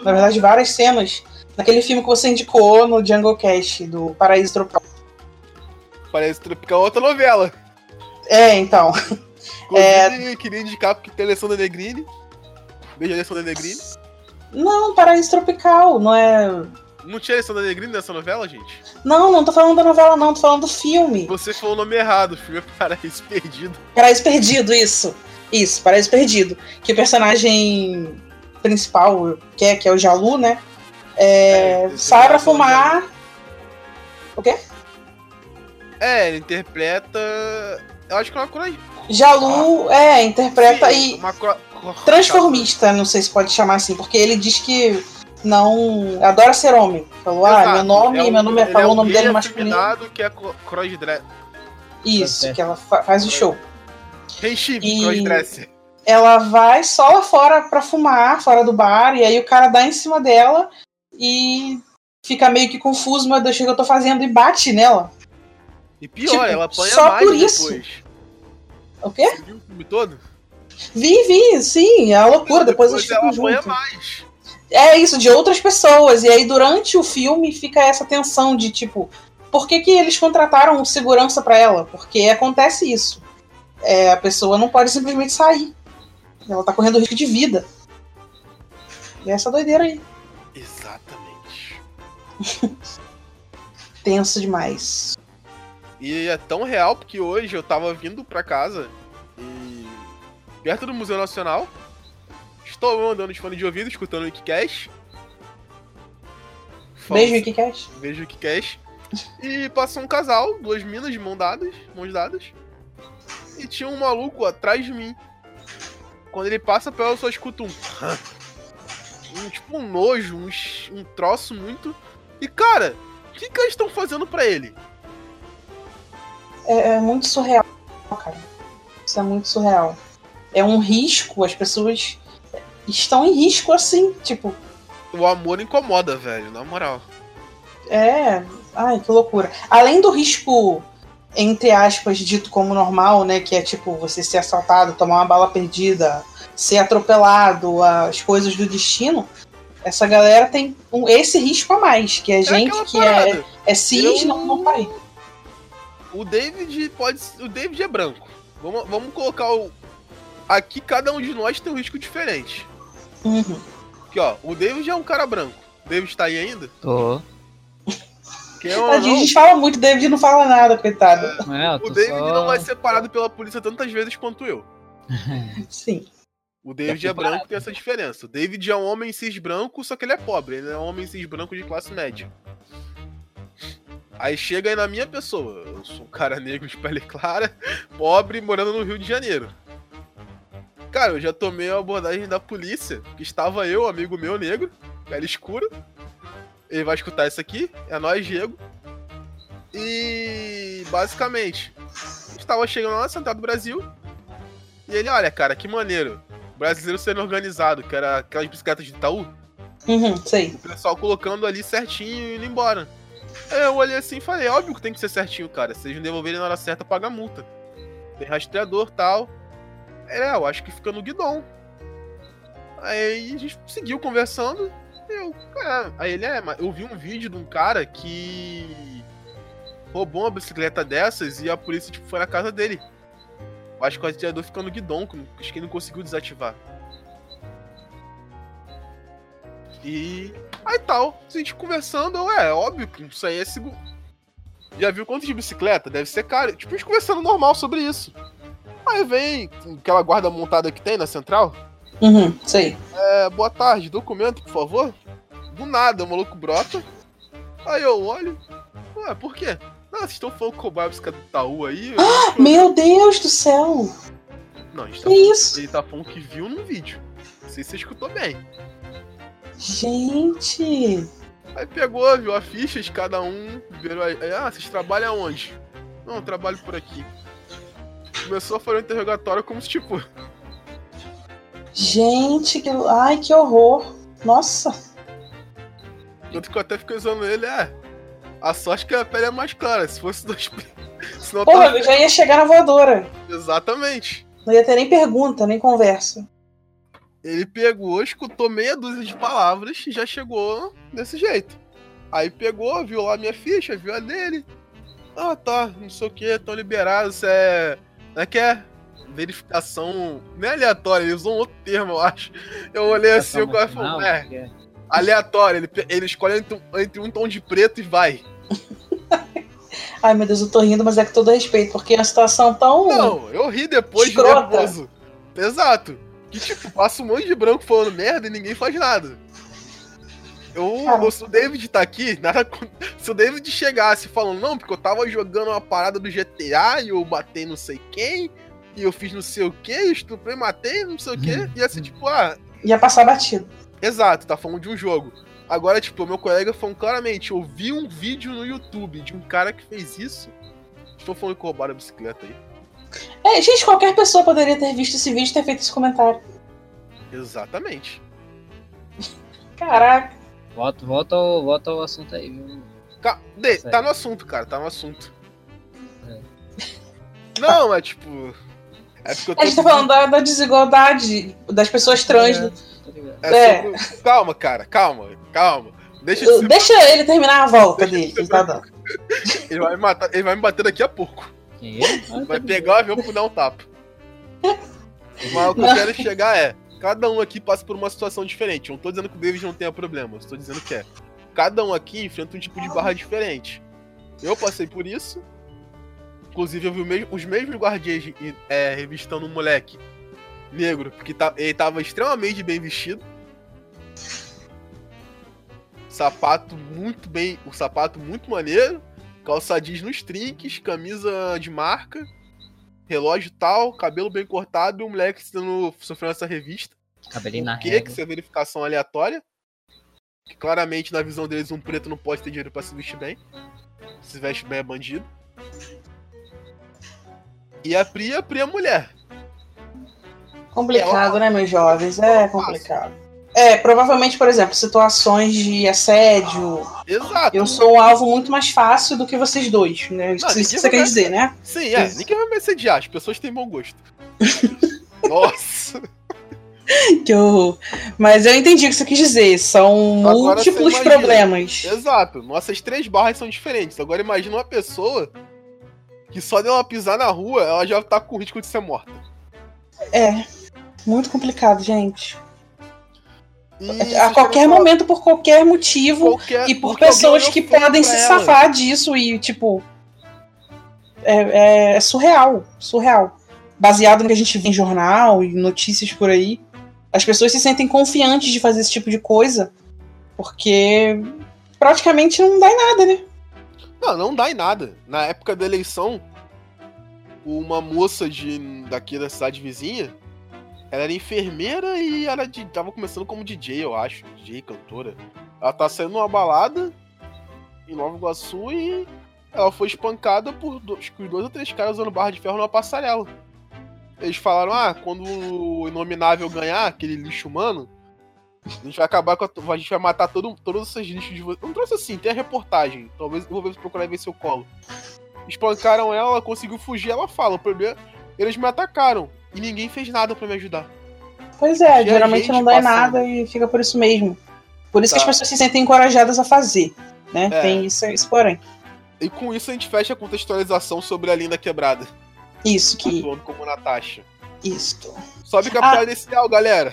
na verdade, várias cenas naquele filme que você indicou no Jungle Cast, do Paraíso Tropical. Parece tropical outra novela. Então. Inclusive, queria indicar porque tem a Alessandra Negrini. Beijo, Alessandra Negrini. Não, Paraíso Tropical, não é... Não tinha Alessandra Negrini nessa novela, gente? Não tô falando da novela, não, tô falando do filme. Você falou o nome errado, o filme é Paraíso Perdido. Paraíso Perdido, isso. Isso, Paraíso Perdido. Que o personagem principal, que é o Jalu, né? Sai pra fumar... O quê? Ele interpreta... Eu acho que é uma coisa... Jalu, interpreta Sim, e... uma transformista, não sei se pode chamar assim, porque ele diz que não... Adora ser homem. Falou, meu nome falou o nome dele masculino. Que é crossdresser. Isso, que ela faz o show. Henship, crossdresser. Ela vai só lá fora pra fumar, fora do bar, e aí o cara dá em cima dela e fica meio que confuso, meu Deus, o que eu tô fazendo? E bate nela. E pior, ela apanha só mais por isso. depois. O quê? Você viu o filme todo? Vi, sim, é a loucura, depois eles ficam ela apanha juntos. mais. É isso, de outras pessoas, e aí durante o filme fica essa tensão de tipo, por que eles contrataram segurança pra ela? Porque acontece isso. A pessoa não pode simplesmente sair. Ela tá correndo risco de vida. E essa doideira aí. Exatamente. Tenso demais. E é tão real porque hoje eu tava vindo pra casa e perto do Museu Nacional, estou eu andando de fone de ouvido, escutando o Wikicast. Beijo, Wikicast. Beijo, Wikicast. E passou um casal, duas minas de mãos dadas. E tinha um maluco atrás de mim. Quando ele passa pra ela, eu só escuto tipo um nojo, um troço muito... E cara, o que eles estão fazendo pra ele? É muito surreal, cara. Isso é muito surreal. É um risco, as pessoas estão em risco assim, tipo... O amor incomoda, velho, na moral. Ai, que loucura. Além do risco, entre aspas, dito como normal, né? Que é tipo você ser assaltado, tomar uma bala perdida, ser atropelado, as coisas do destino. Essa galera tem esse risco a mais, que é gente que é cis, não vai. O David é branco. Vamos colocar aqui cada um de nós tem um risco diferente. Uhum. Aqui, ó, o David é um cara branco. O David tá aí ainda? Tô. A gente fala muito, o David não fala nada, coitado. O David não vai ser parado pela polícia tantas vezes quanto eu. Sim. O David é branco, tem essa diferença. O David é um homem cis branco, só que ele é pobre. Ele é um homem cis branco de classe média. Aí chega aí na minha pessoa. Eu sou um cara negro de pele clara, pobre, morando no Rio de Janeiro. Cara, eu já tomei a abordagem da polícia, que estava eu, amigo meu negro, pele escura. Ele vai escutar isso aqui, é nós, Diego. E basicamente, estava chegando lá na Central do Brasil. E ele, olha, cara, que maneiro. Brasileiro sendo organizado, que era aquelas bicicletas de Itaú. Sei. O pessoal colocando ali certinho e indo embora. Aí eu olhei assim e falei, óbvio que tem que ser certinho, cara. Se eles não devolverem na hora certa, paga multa. Tem rastreador e tal. Eu acho que fica no guidão. Aí a gente seguiu conversando. Aí ele, eu vi um vídeo de um cara que roubou uma bicicleta dessas e a polícia foi na casa dele. Eu acho que o rastreador fica no guidão, acho que ele não conseguiu desativar. E aí tal, a gente conversando, óbvio que isso aí é seguro. Já viu quanto de bicicleta? Deve ser caro. Tipo, a gente conversando normal sobre isso. Aí vem aquela guarda montada que tem na central. Sei. Boa tarde, documento, por favor. Do nada, o maluco brota. Aí eu olho. Por quê? Não, vocês estão falando que roubaram a bicicleta do Itaú aí. Meu Deus do céu! Não, a gente que isso? Ele tá falando que viu no vídeo. Não sei se você escutou bem. Gente! Aí pegou, viu a ficha de cada um. Viram aí, vocês trabalham onde? Não, eu trabalho por aqui. Começou a fazer um interrogatório como se tipo... Gente, que horror! Nossa! Tanto que eu até fiquei usando ele, a sorte que a pele é mais clara, se fosse dois... Senão Porra, eu já ia chegar na voadora. Exatamente. Não ia ter nem pergunta, nem conversa. Ele pegou, escutou meia dúzia de palavras e já chegou desse jeito. Aí pegou, viu lá minha ficha, viu a dele. Ah, tá, não sei o que, tão liberados, isso é... Não é que é verificação... Nem aleatória, ele usou um outro termo, eu acho. Eu olhei assim, o cara falou, aleatório, ele escolhe entre um tom de preto e vai. Ai, meu Deus, eu tô rindo, mas é com todo respeito, porque é uma situação tão... Não, eu ri depois de escrota. nervoso. Exato. Que tipo, passa um monte de branco falando merda e ninguém faz nada. Se o David tá aqui, se o David chegasse falando, não, porque eu tava jogando uma parada do GTA e eu batei não sei quem, e eu fiz não sei o que, estuprei, matei, não sei o que, ia ser tipo, ia passar batido. Exato, tá falando de um jogo. Agora, tipo, meu colega falou claramente, eu vi um vídeo no YouTube de um cara que fez isso. Estou falando que roubaram a bicicleta aí. Gente, qualquer pessoa poderia ter visto esse vídeo e ter feito esse comentário. Exatamente. Caraca. Volta ao assunto aí, viu? Tá no assunto, cara, tá no assunto. Não, é tipo... É porque eu tô A gente tá falando da desigualdade das pessoas trans. Calma, cara, calma. Deixa ele terminar a volta dele. Que ele tá dando. Ele vai me bater daqui a pouco. Vai pegar o avião pra dar um tapa. Mas o que eu quero chegar é... Cada um aqui passa por uma situação diferente. Eu não tô dizendo que o David não tenha problema. Eu estou dizendo que cada um aqui enfrenta um tipo de barra diferente. Eu passei por isso. Inclusive, eu vi os mesmos guardiões revistando um moleque negro, porque ele tava extremamente bem vestido. O sapato muito maneiro. Calça jeans nos trinques, camisa de marca. Relógio tal, cabelo bem cortado e o moleque sofrendo essa revista. Cabelinho na régua. Que isso é verificação aleatória? Que claramente, na visão deles, um preto não pode ter dinheiro pra se vestir bem. Se veste bem é bandido. E a Pri é mulher. Complicado, né, meus jovens? É complicado. Provavelmente, por exemplo, situações de assédio. Exato. Eu sou um alvo muito mais fácil do que vocês dois, né? Isso que você quer dizer, né? Sim, ninguém vai me assediar, as pessoas têm bom gosto. Nossa. Que horror. Mas eu entendi o que você quis dizer. São agora múltiplos problemas. Exato. Nossas 3 barras são diferentes. Agora imagina uma pessoa que só de ela pisar na rua, ela já tá com risco de ser morta. Muito complicado, gente. A qualquer momento, por qualquer motivo, e por pessoas que podem se safar disso e, tipo... É surreal. Baseado no que a gente vê em jornal e notícias por aí, as pessoas se sentem confiantes de fazer esse tipo de coisa, porque praticamente não dá em nada, né? Não dá em nada. Na época da eleição, uma moça daqui da cidade vizinha, ela era enfermeira e tava começando como DJ, eu acho. DJ, cantora. Ela tá saindo numa balada em Nova Iguaçu e ela foi espancada por 2 ou 3 caras usando barra de ferro numa passarela. Eles falaram, quando o Inominável ganhar, aquele lixo humano, a gente vai acabar a gente vai matar todos esses lixos de vocês. Não trouxe assim, tem a reportagem. Talvez eu vou procurar ver se eu colo. Espancaram ela conseguiu fugir, ela fala, o problema, eles me atacaram. E ninguém fez nada pra me ajudar. Pois geralmente não dá em nada e fica por isso mesmo. Por isso que as pessoas se sentem encorajadas a fazer, né? Tem isso porém. E com isso a gente fecha a contextualização sobre a Linda Quebrada. Isso que... Atuando como Natasha. Isso. Sobe Capital Inicial, galera.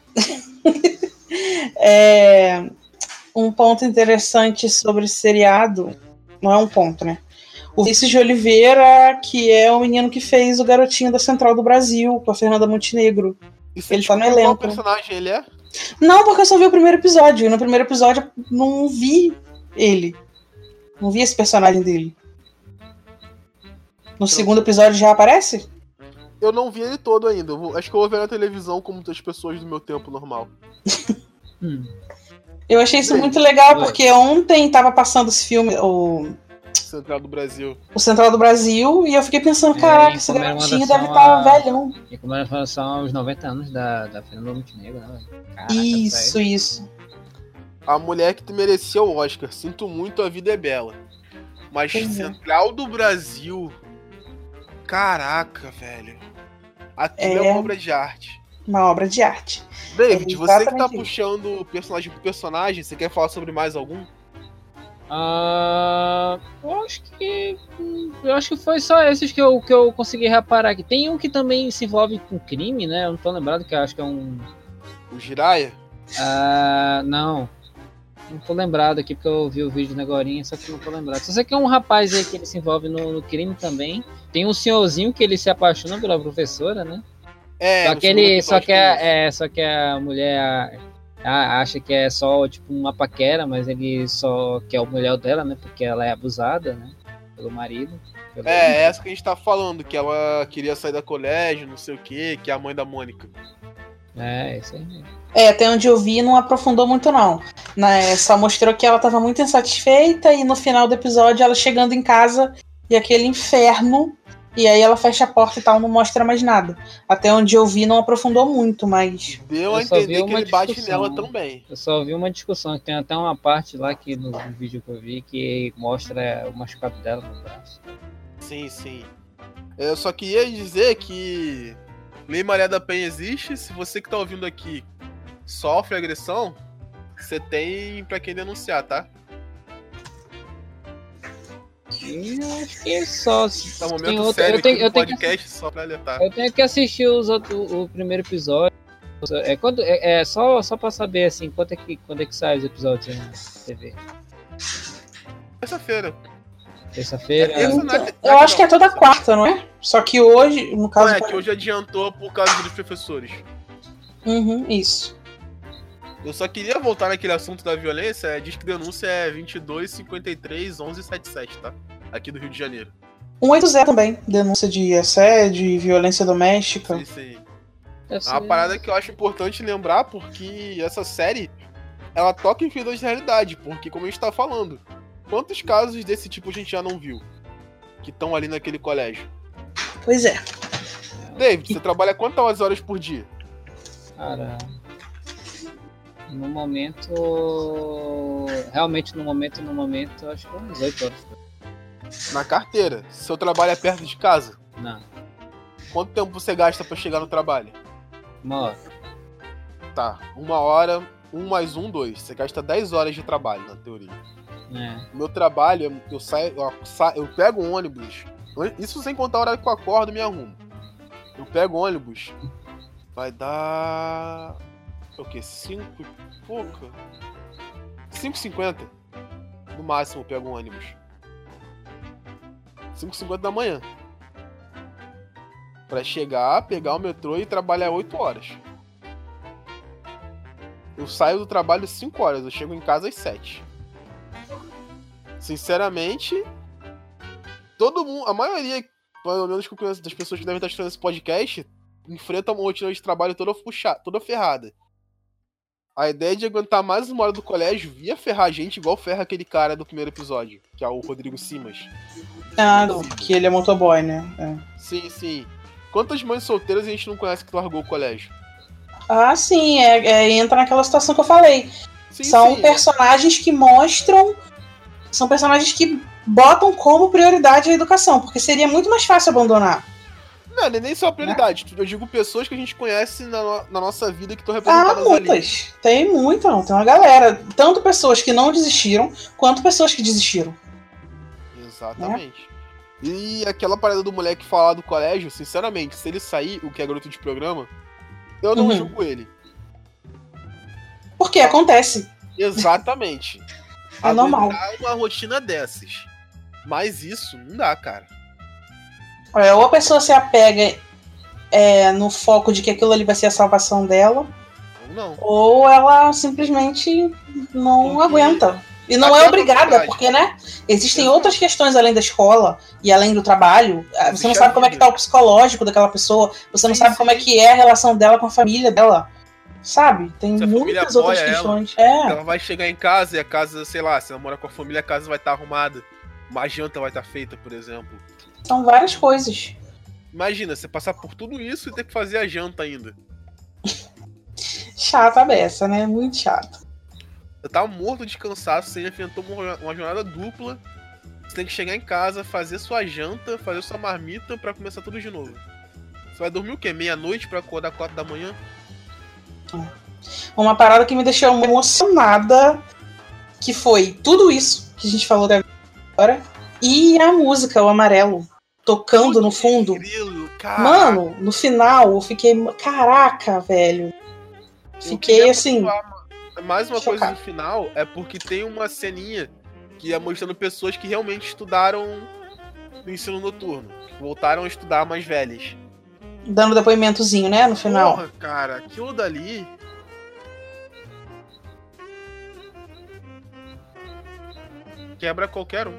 Um ponto interessante sobre esse seriado, não é um ponto, né? O Vinícius de Oliveira, que é o menino que fez o garotinho da Central do Brasil, com a Fernanda Montenegro. Ele tá no elenco. Qual personagem ele é? Não, porque eu só vi o primeiro episódio. E no primeiro episódio eu não vi ele. Não vi esse personagem dele. No segundo episódio já aparece? Eu não vi ele todo ainda. Acho que eu vou ver na televisão como as pessoas do meu tempo normal. Eu achei isso muito legal, porque ontem tava passando esse filme, o Central do Brasil. O Central do Brasil, e eu fiquei pensando, caraca, esse garotinho deve estar velhão. E comemoração aos 90 anos da Fernanda Montenegro, né? Caraca, isso. A mulher que merecia o Oscar. Sinto muito, a vida é bela. Mas Central do Brasil... Caraca, velho. Aquilo é uma obra de arte. Uma obra de arte. David, É você que tá exatamente isso. puxando personagem por personagem, você quer falar sobre mais algum? Eu acho que foi só esses que eu consegui reparar aqui. Tem um que também se envolve com crime, né? Eu não tô lembrado, que eu acho que é um. O Jiraiya? Não. Não tô lembrado aqui porque eu vi o vídeo na agorinha, só que não tô lembrado. Só sei que é um rapaz aí que ele se envolve no crime também. Tem um senhorzinho que ele se apaixona pela professora, né? É, Só que a mulher acha que é só tipo uma paquera, mas ele só quer a mulher dela, né? Porque ela é abusada, né? Pelo marido. É, essa que a gente tá falando, que ela queria sair da colégio, não sei o que é a mãe da Mônica. É, isso aí mesmo. Até onde eu vi, não aprofundou muito, não. Né, só mostrou que ela tava muito insatisfeita e no final do episódio ela chegando em casa e aquele inferno, e aí ela fecha a porta e tal, não mostra mais nada. Até onde eu vi, não aprofundou muito, mas... Deu a Eu só vi entender que uma ele bate discussão. nela também. Eu só vi uma discussão, tem até uma parte lá que no vídeo que eu vi que mostra o machucado dela no braço. Sim, sim. Eu só queria dizer que Lei Maria da Penha existe. Se você que tá ouvindo aqui sofre agressão, você tem pra quem denunciar, tá? E eu acho que é só. Tá um momento tem outro, sério eu tenho, aqui no eu tenho que podcast só pra alertar. Eu tenho que assistir o primeiro episódio. Só pra saber assim, quando é que sai os episódios aí na TV? Terça-feira. Terça-feira? Essa Então, na- eu acho que é toda quarta, não é? Só que hoje, no Não, caso... é que hoje adiantou por causa dos professores. Uhum, isso. Eu só queria voltar naquele assunto da violência. Diz que denúncia é 22 53 11 77, tá? Aqui do Rio de Janeiro. 180 também, denúncia de assédio e violência doméstica. Sim, sim. Deve É uma ser- parada que eu acho importante lembrar, porque essa série, ela toca em fibras de realidade, porque como a gente tá falando, quantos casos desse tipo a gente já não viu? Que estão ali naquele colégio. Pois é. David, você trabalha quantas horas por dia? Cara, no momento. Realmente no momento, acho que umas 8 horas. Na carteira. Seu trabalho é perto de casa? Não, Quanto tempo você gasta pra chegar no trabalho? 1 hora. Tá, 1 hora, 1 mais 1, 2. Você gasta 10 horas de trabalho, na teoria. É. Meu trabalho, eu pego um ônibus. Isso sem contar a hora que eu acordo e me arrumo. Eu pego o ônibus. Vai dar. O quê? 5 e pouca? 5h50. No máximo eu pego um ônibus. 5h50 da manhã. Pra chegar, pegar o metrô e trabalhar 8 horas. Eu saio do trabalho 5 horas, eu chego em casa às 7. Sinceramente, todo mundo, a maioria, pelo menos que eu conheço das pessoas que devem estar escutando esse podcast, enfrenta uma rotina de trabalho toda puxada, toda ferrada. A ideia de aguentar mais 1 hora do colégio via ferrar a gente, igual ferra aquele cara do primeiro episódio, que é o Rodrigo Simas. Que ele é motoboy, né? É. Sim, sim. Quantas mães solteiras a gente não conhece que largou o colégio? Sim, entra naquela situação que eu falei. Sim, São sim. personagens que mostram. São personagens que botam como prioridade a educação, porque seria muito mais fácil abandonar. Não, nem só a prioridade. Eu digo pessoas que a gente conhece na nossa vida que estão representadas ali. Muitas. Tem muita, não. Tem uma galera. Tanto pessoas que não desistiram, quanto pessoas que desistiram. Exatamente. E aquela parada do moleque falar do colégio, sinceramente, se ele sair, o que é garoto de programa, eu não julgo ele. Porque acontece. Exatamente. É normal. Aguentar uma rotina dessas. Mas isso não dá, cara. Ou a pessoa se apega no foco de que aquilo ali vai ser a salvação dela, Ou não. ou ela simplesmente não Porque aguenta. E não aquela é obrigada, vontade. porque, né? Existem Exato. outras questões além da escola e além do trabalho. Você não Existe sabe a como é que vida. tá o psicológico daquela pessoa. Você não Sim, sabe sim. como é que é a relação dela com a família dela. Sabe? Tem Se a família muitas outras apoia questões. Ela vai chegar em casa e a casa, sei lá, se ela mora com a família, a casa vai estar arrumada. Uma janta vai estar feita, por exemplo. São várias coisas. Imagina, você passar por tudo isso e ter que fazer a janta ainda. Chata a beça, né? Muito chato. Eu tava morto de cansaço, você enfrentou uma jornada dupla. Você tem que chegar em casa, fazer sua janta, fazer sua marmita pra começar tudo de novo. Você vai dormir o quê? Meia-noite pra acordar 4 da manhã? Uma parada que me deixou emocionada, que foi tudo isso que a gente falou até agora, e a música, o Amarelo, tocando no fundo. Grilo, cara. Mano, no final eu fiquei. Caraca, velho. Fiquei assim. Mais uma coisa chocado. no final é porque tem uma ceninha que é mostrando pessoas que realmente estudaram no ensino noturno, que voltaram a estudar mais velhas. Dando depoimentozinho, né? No final. Porra, cara, aquilo dali. Quebra qualquer um.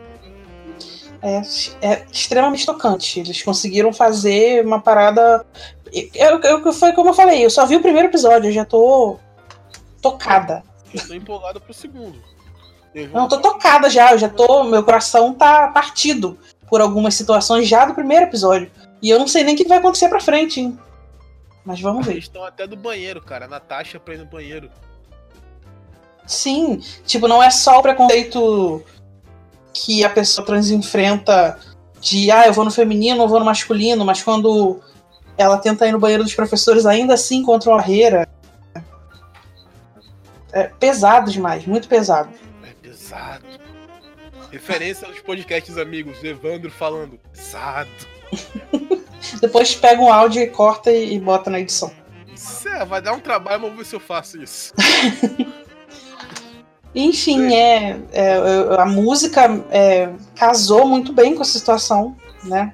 É extremamente tocante. Eles conseguiram fazer uma parada. Foi como eu falei, eu só vi o primeiro episódio, eu já tô tocada. Eu tô empolgado pro segundo. Não, tô tocada já, eu já tô. Meu coração tá partido por algumas situações já do primeiro episódio. E eu não sei nem o que vai acontecer pra frente, hein? Mas vamos ver. Eles estão até do banheiro, cara. A Natasha pra ir no banheiro. Sim, tipo, não é só o preconceito que a pessoa trans enfrenta de eu vou no feminino, eu vou no masculino, mas quando ela tenta ir no banheiro dos professores, ainda assim encontra uma barreira. É pesado demais, muito pesado. É pesado. Referência aos podcasts amigos, Evandro falando pesado. Depois pega um áudio e corta e bota na edição. Vai dar um trabalho, mas vou ver se eu faço isso. Enfim, a música casou muito bem com a situação, né?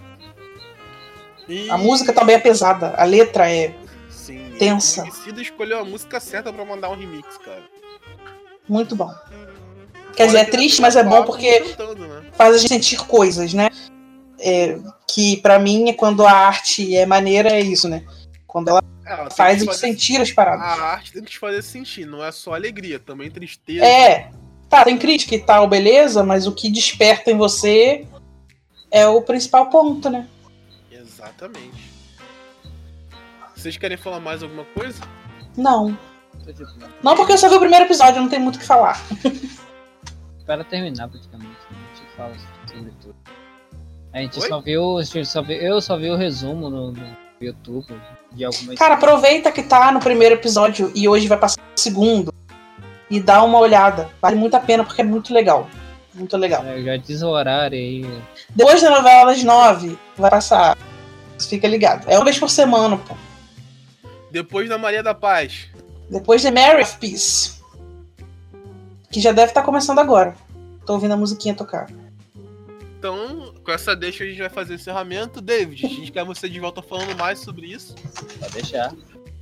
E... A música também é pesada, a letra é Sim, tensa. O Emicida escolheu a música certa pra mandar um remix, cara. muito bom. Quer dizer, é triste, mas é bom porque cantando, né? faz a gente sentir coisas, né? Que pra mim, quando a arte é maneira, é isso, né? Quando ela Ela tem faz que a gente fazer- sentir as paradas. A arte tem que te fazer sentir, não é só alegria, também tristeza. Tá, tem crítica e tal, beleza, mas o que desperta em você é o principal ponto, né? Exatamente. Vocês querem falar mais alguma coisa? Não. Tô de boa. Não, porque eu só vi o primeiro episódio, não tem muito o que falar. Para terminar, praticamente, a gente fala sobre tudo. A gente Oi? eu só vi o resumo no YouTube de algumas. Cara, aproveita que tá no primeiro episódio e hoje vai passar no segundo. E dá uma olhada. Vale muito a pena porque é muito legal. Muito legal. Eu já diz o horário aí. Depois da novela das 9, vai passar. Fica ligado. É uma vez por semana, pô. Depois da Maria da Paz. Depois de Mary of Peace. Que já deve estar começando agora. Tô ouvindo a musiquinha tocar. Então, com essa deixa a gente vai fazer o encerramento. David, a gente quer você de volta falando mais sobre isso. Pode deixar.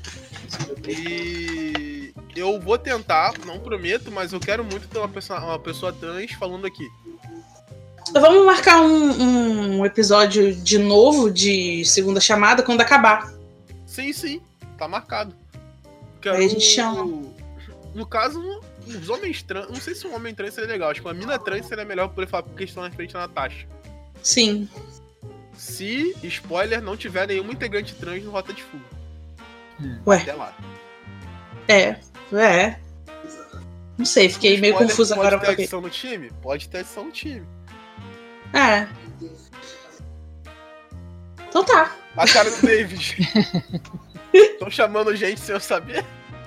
E eu vou tentar, não prometo, mas eu quero muito ter uma pessoa trans falando aqui. Vamos marcar um episódio de novo de segunda chamada quando acabar. Sim, tá marcado. Aí a gente chama. No caso, os homens trans. Não sei se um homem trans seria legal. Acho que uma mina trans seria melhor poder falar porque estão na frente da Natasha. Sim. Se, spoiler, não tiver nenhuma integrante trans no Rota de Fuga. Ué, Até lá. Não sei, fiquei meio Spoiler, confusa agora. Pode ter Porque... adição no time? Pode ter adição no time. Então tá. A cara do David. Estão chamando gente sem eu saber?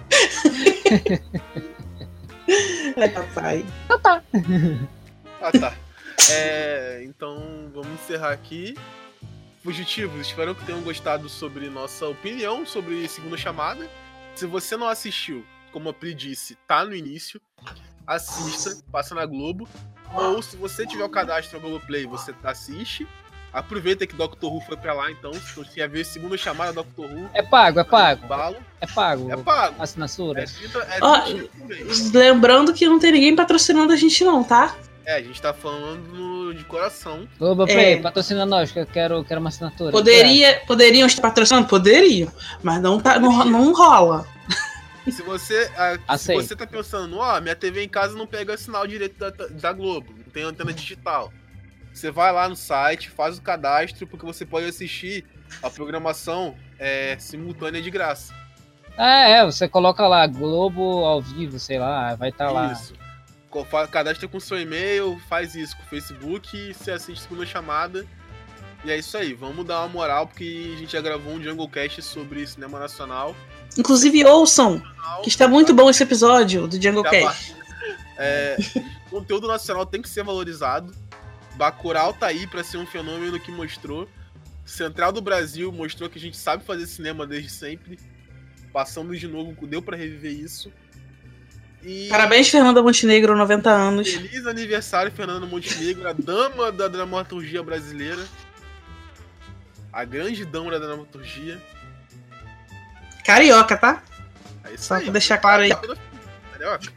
Papai. Ah, tá. Então, vamos encerrar aqui. Fugitivos, espero que tenham gostado sobre nossa opinião sobre Segunda Chamada. Se você não assistiu, como a Pri disse, tá no início. Assista, passa na Globo. Ou se você tiver o cadastro na Globoplay, você assiste. Aproveita que Doctor Who foi pra lá, então. Se você quer ver Segunda Chamada Doctor Who, É pago. balo. É pago. É pago. Assinatura. É 30 Ó, 30 por mês. Lembrando que não tem ninguém patrocinando a gente não, tá? A gente tá falando de coração. Globoplay, patrocina nós, que eu quero uma assinatura. Poderiam estar patrocinando? Poderiam. Mas não, não rola. Se você, se Aceito. você tá pensando, minha TV em casa não pega sinal direito da Globo, não tem antena digital. Você vai lá no site, faz o cadastro, porque você pode assistir a programação simultânea de graça. Você coloca lá Globo ao vivo, sei lá, vai estar lá. Isso. Cadastra com seu e-mail, faz isso com o Facebook, você assiste Segunda Chamada. E é isso aí, vamos dar uma moral, porque a gente já gravou um Jungle Cast sobre cinema nacional. Inclusive, ouçam, que está muito bom esse episódio do Jungle Cast. Conteúdo nacional tem que ser valorizado. Bacurau tá aí pra ser um fenômeno que mostrou. Central do Brasil mostrou que a gente sabe fazer cinema desde sempre. Passamos de novo, deu pra reviver isso. E Parabéns, Fernanda Montenegro, 90 anos. feliz aniversário, Fernanda Montenegro, a dama da dramaturgia brasileira. A grande dama da dramaturgia. Carioca, tá? É isso Só aí. pra deixar claro aí. Carioca.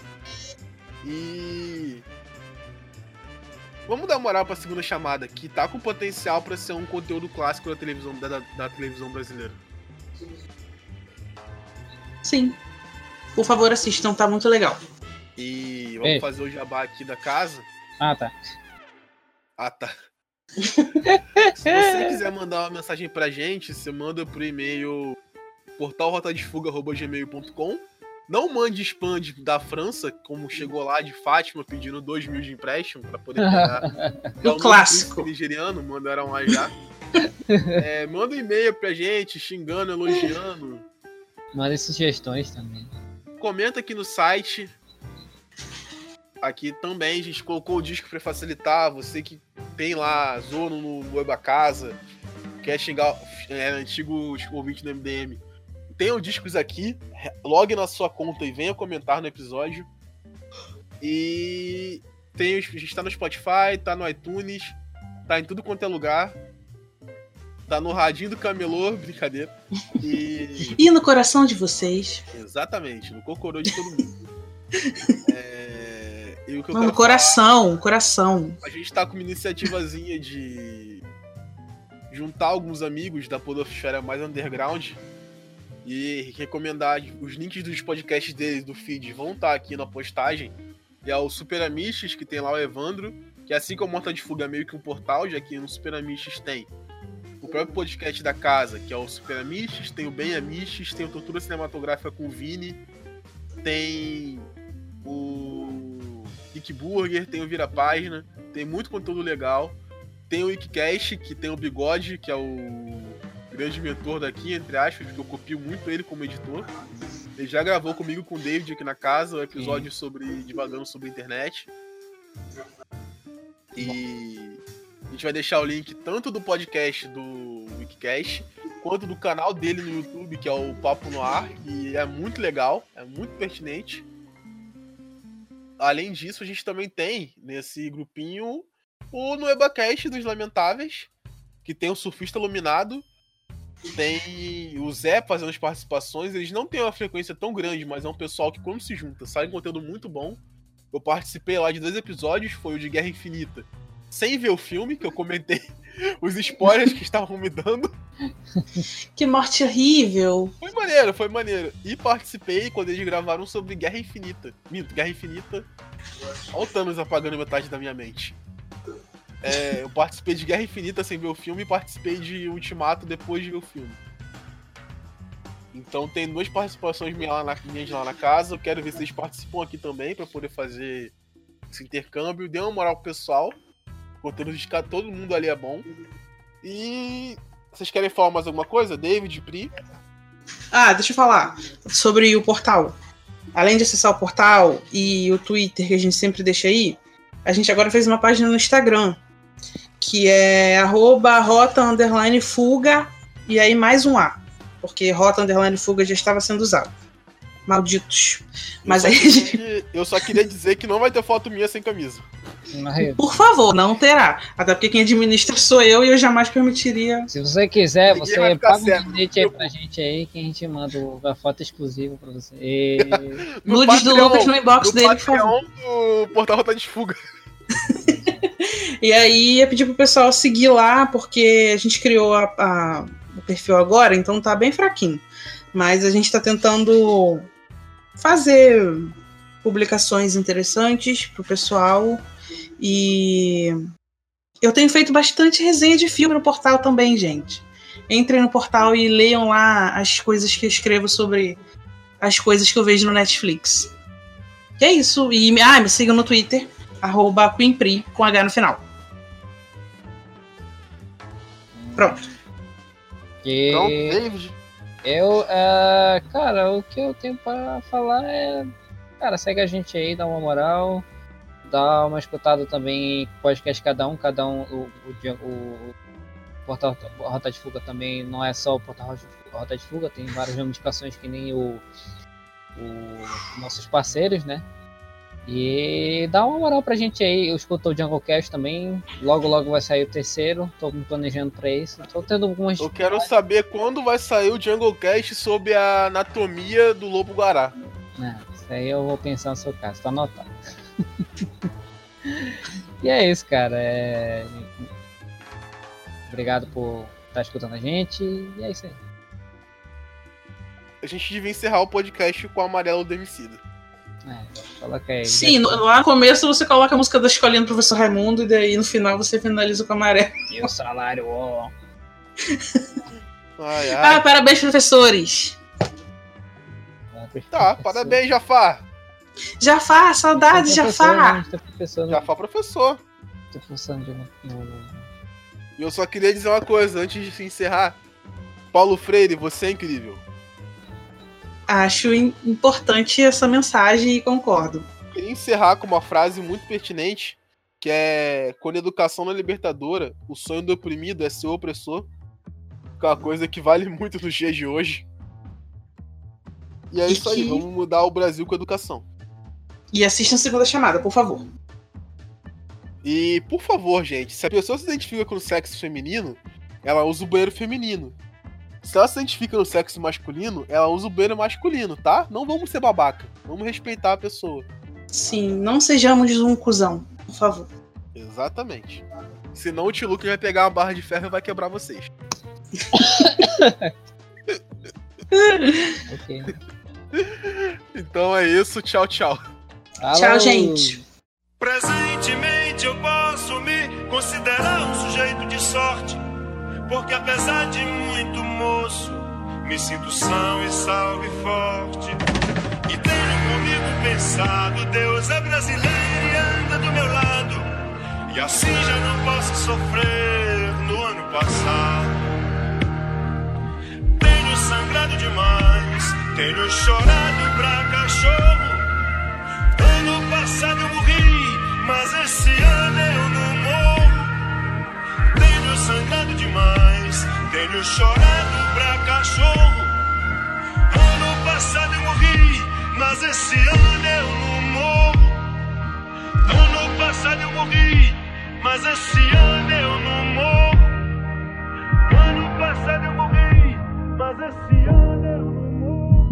E vamos dar moral pra segunda chamada, que tá com potencial pra ser um conteúdo clássico da televisão, da televisão brasileira. Sim. Por favor, assistam, tá muito legal. E vamos fazer o jabá aqui da casa. Ah, tá. Ah, tá. Se você quiser mandar uma mensagem pra gente, você manda pro e-mail portalrotadefuga@gmail.com. Não mande spam da França, como chegou lá de Fátima pedindo 2.000 de empréstimo pra poder pegar O clássico. nigeriano, mandaram lá já. Manda um e-mail pra gente, xingando, elogiando. Mandem sugestões também. Comenta aqui no site. Aqui também a gente colocou o disco pra facilitar. Você que tem lá Zono no Web Casa, quer xingar antigo ouvinte do MDM, tem os discos aqui. Logue na sua conta e venha comentar no episódio. E a gente tá no Spotify, tá no iTunes, tá em tudo quanto é lugar. Tá no radinho do camelô, brincadeira. E no coração de vocês. Exatamente, no cocorô de todo mundo. E o que eu No quero coração, coração. A gente tá com uma iniciativazinha de juntar alguns amigos da podosfera mais underground e recomendar os links dos podcasts deles, do feed, vão estar aqui na postagem. E é o Super Amistes, que tem lá o Evandro, que assim como o Morta de Fuga é meio que um portal, já que no Super Amistes tem o próprio podcast da casa, que é o Super Amistes, tem o Bem Amistes, tem o Tortura Cinematográfica com o Vini, tem o Geek Burger, tem o Vira Página, tem muito conteúdo legal. Tem o Wikicast, que tem o Bigode, que é o grande mentor daqui, entre aspas, porque eu copio muito ele como editor. Ele já gravou comigo com o David aqui na casa, um episódio divagando sobre a internet. E a gente vai deixar o link tanto do podcast do Wikicast, quanto do canal dele no YouTube, que é o Papo no Ar, e é muito legal, é muito pertinente. Além disso, a gente também tem, nesse grupinho, o Nuebacast dos Lamentáveis, que tem o Surfista Iluminado, tem o Zé fazendo as participações. Eles não têm uma frequência tão grande, mas é um pessoal que quando se junta, sai um conteúdo muito bom. Eu participei lá de 2 episódios, foi o de Guerra Infinita, sem ver o filme, que eu comentei os spoilers que estavam me dando. Que morte horrível. Foi maneiro. E participei quando eles gravaram sobre Guerra Infinita. Guerra Infinita. Olha o Thanos apagando metade da minha mente. Eu participei de Guerra Infinita sem ver o filme e participei de Ultimato depois de ver o filme. Então tem 2 participações minhas lá na casa. Eu quero ver se vocês participam aqui também pra poder fazer esse intercâmbio. Dê uma moral pro pessoal. O conteúdo de todo mundo ali é bom. E vocês querem falar mais alguma coisa? David, Pri? Deixa eu falar sobre o portal. Além de acessar o portal e o Twitter, que a gente sempre deixa aí, a gente agora fez uma página no Instagram, que é @rota_fuga e aí mais um A, porque rota_fuga já estava sendo usado. Malditos. Mas aí eu só queria dizer que não vai ter foto minha sem camisa. Por favor, não terá. Até porque quem administra sou eu e eu jamais permitiria. Se você quiser, Ninguém vai você ficar paga certo. um bilhete aí pra gente aí, que a gente manda a foto exclusiva pra você. Nudes do Lucas no inbox do dele, por favor. Patreon do Portal Rota de Fuga. E aí eu pedi pro pessoal seguir lá, porque a gente criou o perfil agora, então tá bem fraquinho. Mas a gente tá tentando fazer publicações interessantes pro pessoal. E eu tenho feito bastante resenha de filme no portal também, gente. Entrem no portal e leiam lá as coisas que eu escrevo sobre as coisas que eu vejo no Netflix. E é isso. E me sigam no Twitter, @QueenPri, com H no final. Pronto. Pronto, David. Cara, o que eu tenho pra falar é... Cara, segue a gente aí, dá uma moral. Dá uma escutada também em podcast cada um. O Portal Rota de Fuga também não é só o Portal Rota de Fuga, tem várias ramificações que nem os nossos parceiros, né? E dá uma moral pra gente aí. Eu escuto o Junglecast também. Logo vai sair o terceiro. Tô me planejando pra isso. Tô tendo algumas. Eu quero saber quando vai sair o Junglecast sobre a anatomia do lobo-guará. Isso aí eu vou pensar no seu caso, tá anotado. E é isso, cara. Obrigado por estar escutando a gente. E é isso aí. A gente devia encerrar o podcast com o Amarelo do Emicida. Coloca aí. Sim, lá no começo você coloca a música da escolinha do professor Raimundo e daí no final você finaliza com o amarelo. E o salário, ó. Parabéns, professores. Tá, parabéns, Jafar. Jafar, saudades, Jafar. Jafar, professor. Tô pensando de E eu só queria dizer uma coisa antes de se encerrar. Paulo Freire, você é incrível. Acho importante essa mensagem e concordo. Eu queria encerrar com uma frase muito pertinente, que é: quando a educação não é libertadora, o sonho do oprimido é ser o opressor. Que é uma coisa que vale muito nos dias de hoje. E é isso aí, vamos mudar o Brasil com a educação. E assistam Segunda Chamada, por favor. E, por favor, gente, se a pessoa se identifica com o sexo feminino, ela usa o banheiro feminino. Se ela se identifica no sexo masculino, ela usa o banheiro masculino, tá? Não vamos ser babaca. Vamos respeitar a pessoa. Sim, não sejamos um cuzão, por favor. Exatamente. Senão o tio Lucas vai pegar uma barra de ferro e vai quebrar vocês. Ok. Então é isso, tchau, tchau. Tchau, gente. Presentemente eu posso me considerar um sujeito de sorte, porque apesar de muito moço, me sinto são e salve forte. E tenho comigo pensado, Deus é brasileiro e anda do meu lado, e assim já não posso sofrer no ano passado. Tenho sangrado demais, tenho chorado pra cachorro. Ano passado eu morri, mas esse ano eu não morro. Tenho sangrado demais, tenho chorado pra cachorro. Ano passado eu morri, mas esse ano eu não morro. Ano passado eu morri, mas esse ano eu não morro. Ano passado eu morri, mas esse ano eu não morro.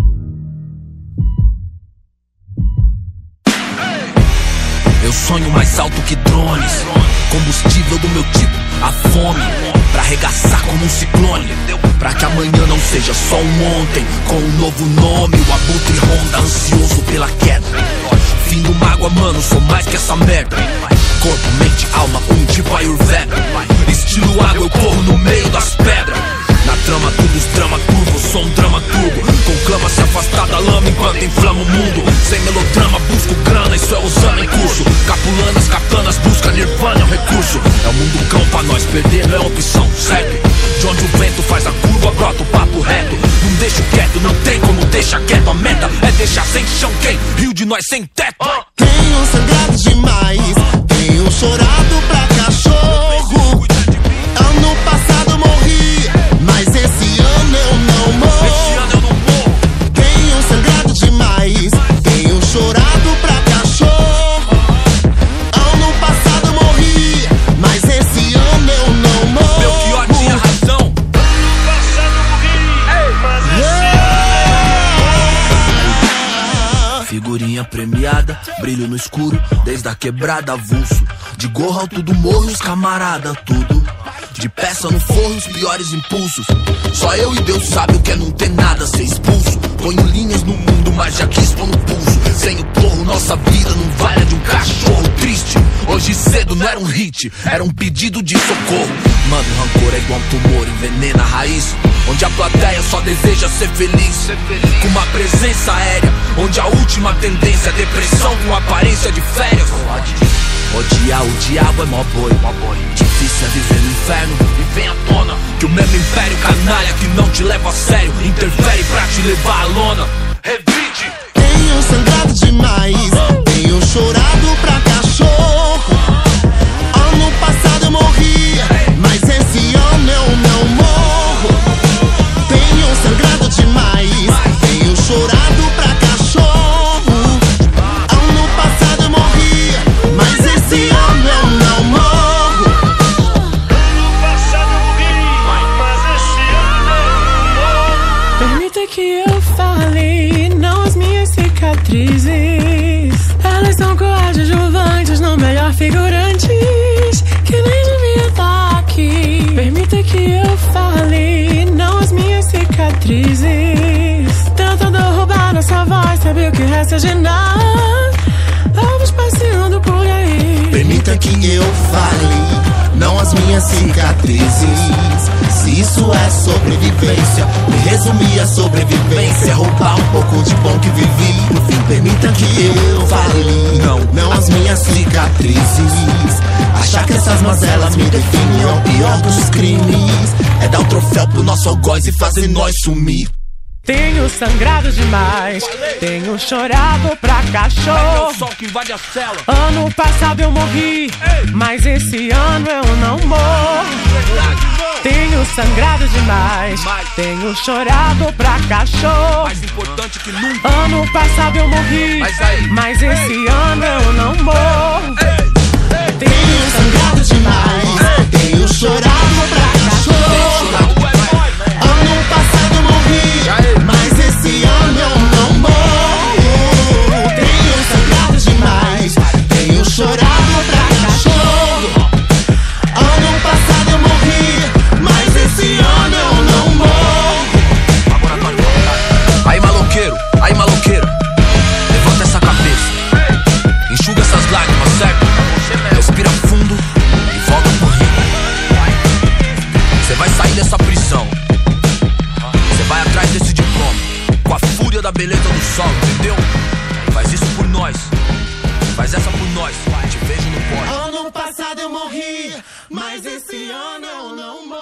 Eu sonho mais alto que drones, combustível do meu tipo, a fome, pra arregaçar como um ciclone, pra que amanhã não seja só um ontem, com um novo nome, o abutre ronda, ansioso pela queda. Fim do mágoa, mano, sou mais que essa merda. Corpo, mente, alma, tipo Ayurveda. Estilo água, eu corro no meio das pedras. Na trama tudo os drama turbo, sou um drama turbo. Conclama se afastar da lama enquanto inflama o mundo. Sem melodrama, busco grana, isso é usando em curso. Capulanas, katanas, busca nirvana, é o recurso. É o mundo cão pra nós, perder não é opção, certo? De onde o vento faz a curva, brota o papo reto. Não deixo quieto, não tem como deixar quieto. A meta é deixar sem chão quem? Rio de nós sem teto. Tenho sangrado demais, tenho chorado pra cachorro. Ano passado morri, mas esse ano eu não morro. Tenho sangrado demais, tenho chorado pra cachorro. Ano passado morri, mas esse ano eu não morro. Meu pior tinha razão. Ano passado morri, mas esse ano Figurinha premiada, brilho no escuro, desde a quebrada avulso. De gorro alto do morro, os camarada, tudo. De peça no forro, os piores impulsos. Só eu e Deus sabe o que é não ter nada, ser expulso. Ponho linhas no mundo, mas já quis pôr no pulso. Sem o torro, nossa vida não vale a de um cachorro triste. Hoje cedo não era um hit, era um pedido de socorro. Mano, o rancor é igual um tumor, envenena a raiz. Onde a plateia só deseja ser feliz. Com uma presença aérea, onde a última tendência é depressão com aparência de férias. Odiar o diabo é mó boi. Difícil é viver no inferno e vem à tona que o mesmo império canalha que não te leva a sério interfere pra te levar à lona. Revide. Tenho sangrado demais, tenho chorado pra cachorro. Ano passado eu morri, mas esse ano eu não morro. Tenho sangrado demais, tenho chorado pra cachorro. Ano passado eu morri, mas esse ano eu não morro. Ano passado eu morri, mas esse ano eu não morro. Permita que eu fale, não as minhas cicatrizes. Elas são coadjuvantes, não melhor figurantes, que nem devia estar aqui. Permita que eu fale, não as minhas cicatrizes. Tentando roubar nossa voz, sabe o que resta de nós? Vamos passeando por aí. Permita que eu fale, não as minhas cicatrizes. Se isso é sobrevivência, me resumir a sobrevivência, roubar um pouco de bom que vivi. No fim, permita que eu fale, não as minhas cicatrizes. Achar que essas mazelas me definem é o pior dos crimes. É dar o troféu pro nosso algoz e fazer nós sumir. Tenho sangrado demais, tenho chorado pra cachorro. Ano passado eu morri, mas esse ano eu não morro. Tenho sangrado demais, tenho chorado pra cachorro. Mais importante que nunca. Ano passado eu morri, mas esse ano eu não morro. Tenho sangrado demais, tenho chorado pra cachorro. Ano passado eu morri, mas esse ano eu não morro. Tenho sangrado demais, tenho chorado pra cachorro. Ano passado eu morri, mas esse ano eu não morro. Aí maloqueiro, levanta essa cabeça, enxuga essas lágrimas, certo? Respira fundo e volta pro rio. Cê vai sair dessa prisão, cê vai atrás desse diploma, com a fúria da beleza do sol, entendeu? Faz isso por nós, faz essa por nós, te vejo no pódio. Ano passado eu morri, mas esse ano eu não morro.